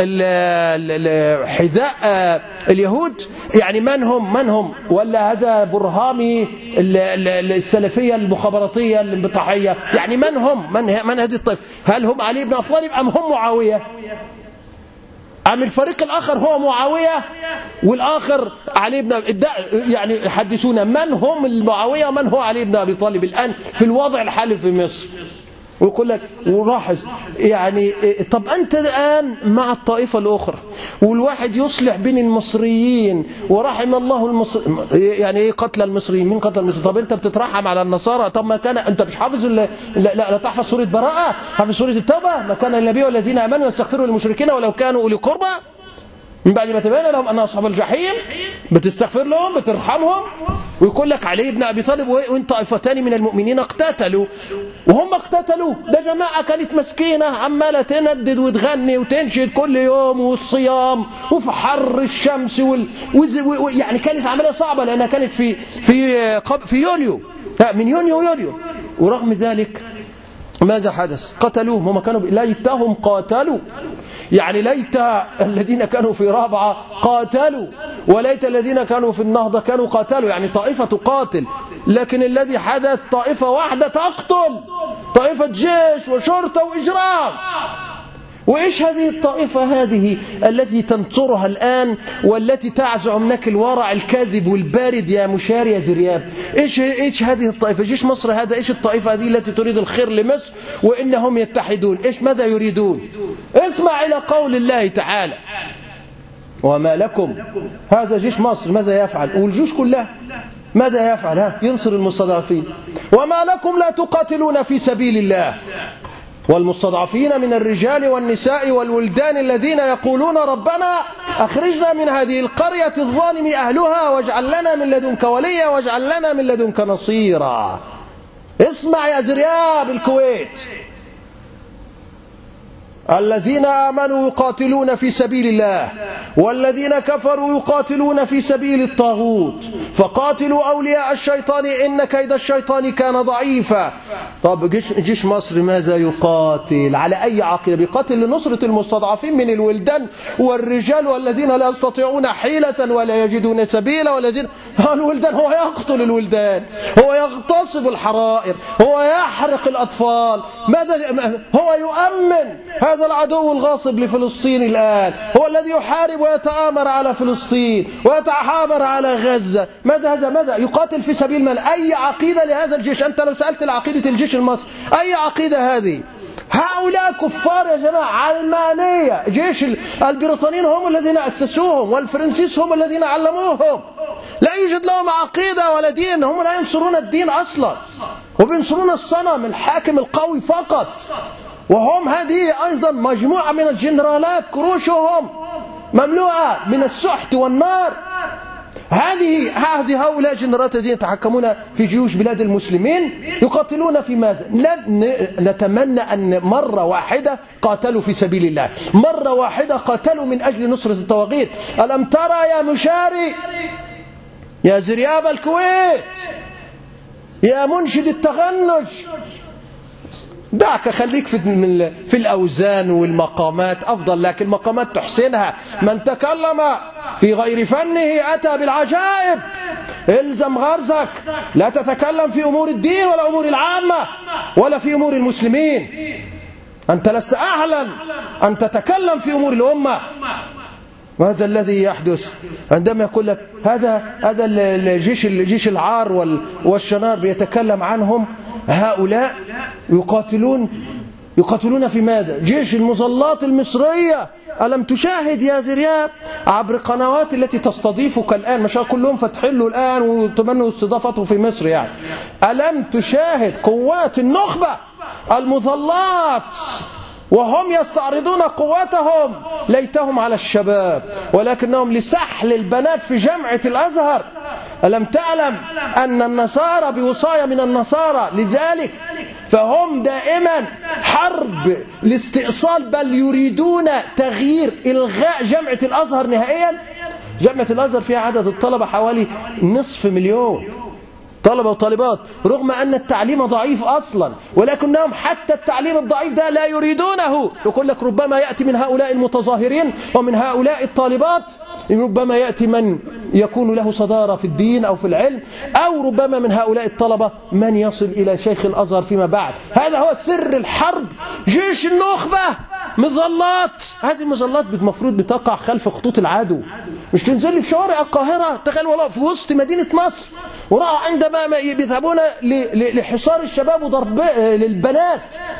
حذاء اليهود؟ يعني من هم؟ ولا هذا برهامي السلفية المخابراتية الانبطاحية؟ يعني من هذه الطائفة؟ هل هم علي بن أبي طالب أم هم معاوية؟ أم الفريق الآخر هو معاوية والآخر علي بن يعني حدثونا من هم المعاوية ومن هو علي بن أبي طالب الآن في الوضع الحالي في مصر؟ ويقول لك ولاحظ يعني طب أنت الآن مع الطائفة الأخرى والواحد يصلح بين المصريين ورحم الله المصريين، يعني إيه قتل المصريين؟ مين قتل المصريين؟ طب أنت بتترحم على النصارى؟ طب ما كان أنت مش حافظ لا تحفظ سورة براءة، حافظ سورة التوبة، ما كان النبي والذين آمنوا يستغفروا للمشركين ولو كانوا أولي قربى من بعد ما تبين لهم أن أصحاب الجحيم، بتستغفر لهم بترحمهم. ويقول لك علي بن أبي طالب وإن طائفتان من المؤمنين اقتتلوا، وهم اقتتلوا ده جماعة كانت مسكينة عمالة تندد وتغني وتنشد كل يوم والصيام وفي حر الشمس يعني كانت عملية صعبة لأنها كانت في يوليو، من يوليو. ورغم ذلك ماذا حدث؟ قتلوهم. هم كانوا ليتهم قاتلوا، يعني ليت الذين كانوا في رابعة قاتلوا وليت الذين كانوا في النهضة كانوا قاتلوا، يعني طائفة تقاتل. لكن الذي حدث طائفة واحدة تقتل، طائفة جيش وشرطة وإجرام. وإيش هذه الطائفة هذه التي تنصرها الآن والتي تزعم منك الورع الكاذب والبارد يا مشار يا زرياب؟ إيش هذه الطائفة؟ جيش مصر هذا إيش الطائفة هذه التي تريد الخير لمصر وإنهم يتحدون؟ إيش ماذا يريدون؟ اسمع إلى قول الله تعالى وما لكم. هذا جيش مصر ماذا يفعل؟ والجيوش كلها ماذا يفعل؟ ينصر المستضعفين. وما لكم لا تقاتلون في سبيل الله والمستضعفين من الرجال والنساء والولدان الذين يقولون ربنا أخرجنا من هذه القرية الظالم أهلها واجعل لنا من لدنك وليا واجعل لنا من لدنك نصيرا. اسمع يا زرياب الكويت، الذين آمنوا يقاتلون في سبيل الله والذين كفروا يقاتلون في سبيل الطاغوت فقاتلوا أولياء الشيطان إن كيد الشيطان كان ضعيفا. طب جيش مصر ماذا يقاتل؟ على أي عقيدة؟ بيقاتل لنصرة المستضعفين من الولدان والرجال والذين لا يستطيعون حيلة ولا يجدون سبيلا. والذين الولدان هو يقتل الولدان، هو يغتصب الحرائر، هو يحرق الأطفال. ماذا هو يؤمن هذا العدو الغاصب لفلسطين الآن؟ هو الذي يحارب ويتآمر على فلسطين ويتآمر على غزة. ماذا يقاتل في سبيل من؟ أي عقيدة لهذا الجيش؟ أنت لو سألت العقيدة الجيش المصري أي عقيدة هذه؟ هؤلاء كفار يا جماعة علمانية. جيش البريطانيين هم الذين أسسوهم والفرنسيس هم الذين علموهم. لا يوجد لهم عقيدة ولا دين، هم لا ينصرون الدين أصلا وبينصرون الصنم الحاكم القوي فقط. وهم هذه أيضا مجموعة من الجنرالات كروشهم مملوءة من السحت والنار. هؤلاء جنرالات الذين يتحكمون في جيوش بلاد المسلمين يقاتلون في ماذا؟ نتمنى أن مرة واحدة قاتلوا في سبيل الله، مرة واحدة قاتلوا من أجل نصرة الطواغيت. ألم ترى يا مشاري يا زرياب الكويت يا منشد التغنج؟ دعك خليك في الأوزان والمقامات أفضل، لكن المقامات تحسنها. من تكلم في غير فنه أتى بالعجائب. الزم غرزك، لا تتكلم في أمور الدين ولا أمور العامة ولا في أمور المسلمين. أنت لست أهلا أن تتكلم في أمور الأمة. وهذا الذي يحدث عندما يقول لك هذا الجيش العار والشنار بيتكلم عنهم. هؤلاء يقاتلون في ماذا؟ جيش المظلات المصرية. ألم تشاهد يا زرياب عبر قنوات التي تستضيفك الآن؟ مش كلهم فتحين له الآن وتمنوا استضافته في مصر يعني. ألم تشاهد قوات النخبة المظلات وهم يستعرضون قوتهم؟ ليتهم على الشباب ولكنهم لسحل البنات في جامعة الأزهر. ألم تعلم أن النصارى بوصاية من النصارى لذلك فهم دائما حرب الاستئصال، بل يريدون تغيير إلغاء جامعة الأزهر نهائيا. جامعة الأزهر فيها عدد الطلبة حوالي 500,000 طلبة وطالبات، رغم أن التعليم ضعيف أصلا، ولكنهم حتى التعليم الضعيف ده لا يريدونه. يقول لك ربما يأتي من هؤلاء المتظاهرين ومن هؤلاء الطالبات ربما يأتي من يكون له صدارة في الدين أو في العلم، أو ربما من هؤلاء الطلبة من يصل إلى شيخ الأزهر فيما بعد. هذا هو سر الحرب. جيش النخبة مظلات، هذه المظلات المفروض بتقع خلف خطوط العدو، مش تنزل لي في شوارع القاهرة. تخيل والله في وسط مدينة مصر، ورأى عندما يذهبون لحصار الشباب وضرب للبنات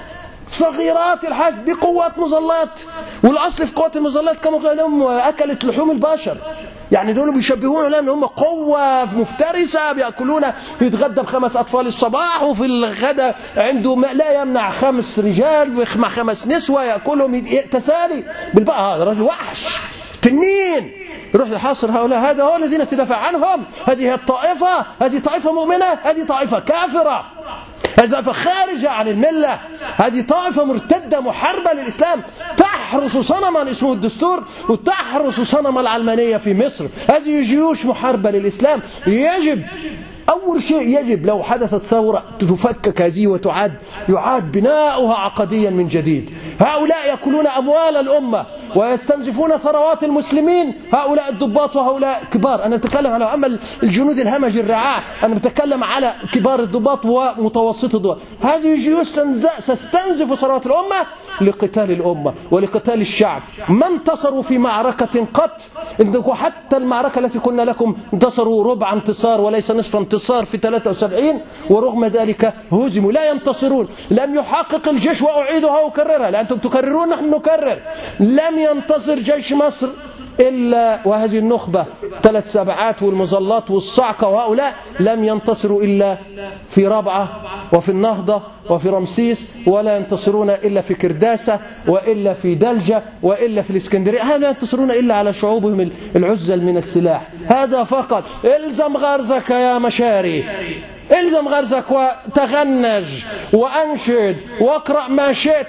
صغيرات الحجم بقوات مظلات، والأصل في قوات المظلات كما قال لهم أكلت لحوم البشر. يعني دول بيشبهون لهم هم قوة مفترسة، بيأكلون، يتغدى ب5 أطفال الصباح، وفي الغداء عنده لا يمنع 5 رجال مع 5 نسوة يأكلهم تسالي بالبقى. هذا رجل وحش تنين يروح يحاصر هؤلاء. هذا هو الذين تدافع عنهم. هذه هي الطائفة، هذه طائفة مؤمنة، هذه طائفة كافرة، هذه طائفة خارجة عن الملة، هذه طائفة مرتدة محاربة للإسلام، تحرس صنما اسمه الدستور، وتحرس صنم العلمانية في مصر. هذه جيوش محاربة للإسلام. يجب أول شيء، يجب لو حدثت ثورة تفكك هذه يعاد بناؤها عقديا من جديد. هؤلاء يأكلون أموال الأمة ويستنزفون ثروات المسلمين، هؤلاء الضباط وهؤلاء كبار. أنا أتكلم على أما الجنود الهمج الرعاع، أنا أتكلم على كبار الضباط ومتوسط الضباط. هذه جيوش تستنزف ثروات الأمة لقتال الأمة ولقتال الشعب. ما انتصروا في معركة قط، حتى المعركة التي كنا لكم انتصروا ربع انتصار وليس نصف انتصار في 73، ورغم ذلك هزموا. لا ينتصرون. لم يحقق الجيش، وأعيدها وأكررها لأنتم تكررون نحن نكرر، لم ينتصر جيش مصر إلا وهذه النخبة 3 سبعات والمظلات والصعقة، وهؤلاء لم ينتصروا إلا في رابعة وفي النهضة وفي رمسيس، ولا ينتصرون إلا في كرداسة وإلا في دلجة وإلا في الإسكندرية. لا ينتصرون إلا على شعوبهم العزل من السلاح. هذا فقط. الزم غرزك يا مشاري، الزم غرزك وتغنج وأنشد واقرأ ما شئت.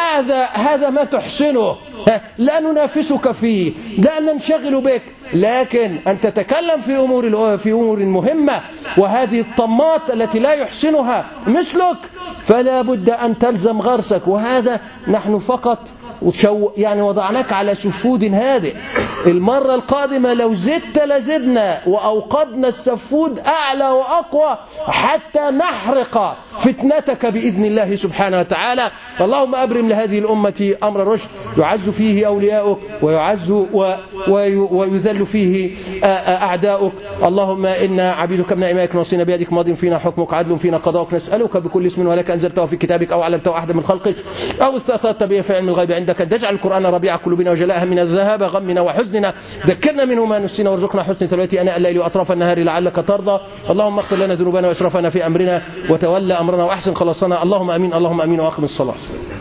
هذا ما تحسنه، لا ننافسك فيه، لا ننشغل بك، لكن أن تتكلم في أمور مهمة، وهذه الطمات التي لا يحسنها مثلك فلا بد أن تلزم غرسك. وهذا نحن فقط يعني وضعناك على سفود هادئ. المرة القادمة لو زدت لزدنا وأوقدنا السفود أعلى وأقوى حتى نحرق فتنتك بإذن الله سبحانه وتعالى. اللهم أبرم لهذه الأمة أمر رشد يعز فيه أولياؤك ويعز ويذل فيه أعداؤك. اللهم إنا عبيدك ابن إمائك ناصينا بيدك، ماض فينا حكمك، عدل فينا قضاؤك. نسألك بكل اسم ولك أنزلته في كتابك أو علمته أحد من خلقك أو استأثرت به في علم الغيب عندك أن تجعل القرآن ربيع قلوبنا وجلاء همنا ذهاب غمنا وحزننا، ذكرنا منه ما نسينا وارزقنا حسن تلاوته آناء الليل وأطراف النهار لعلك ترضى. اللهم اغفر لنا ذنوبنا وإسرافنا في أمرنا وتولى أمرنا وأحسن خلاصنا. اللهم آمين، اللهم آمين، وأقم الصلاة.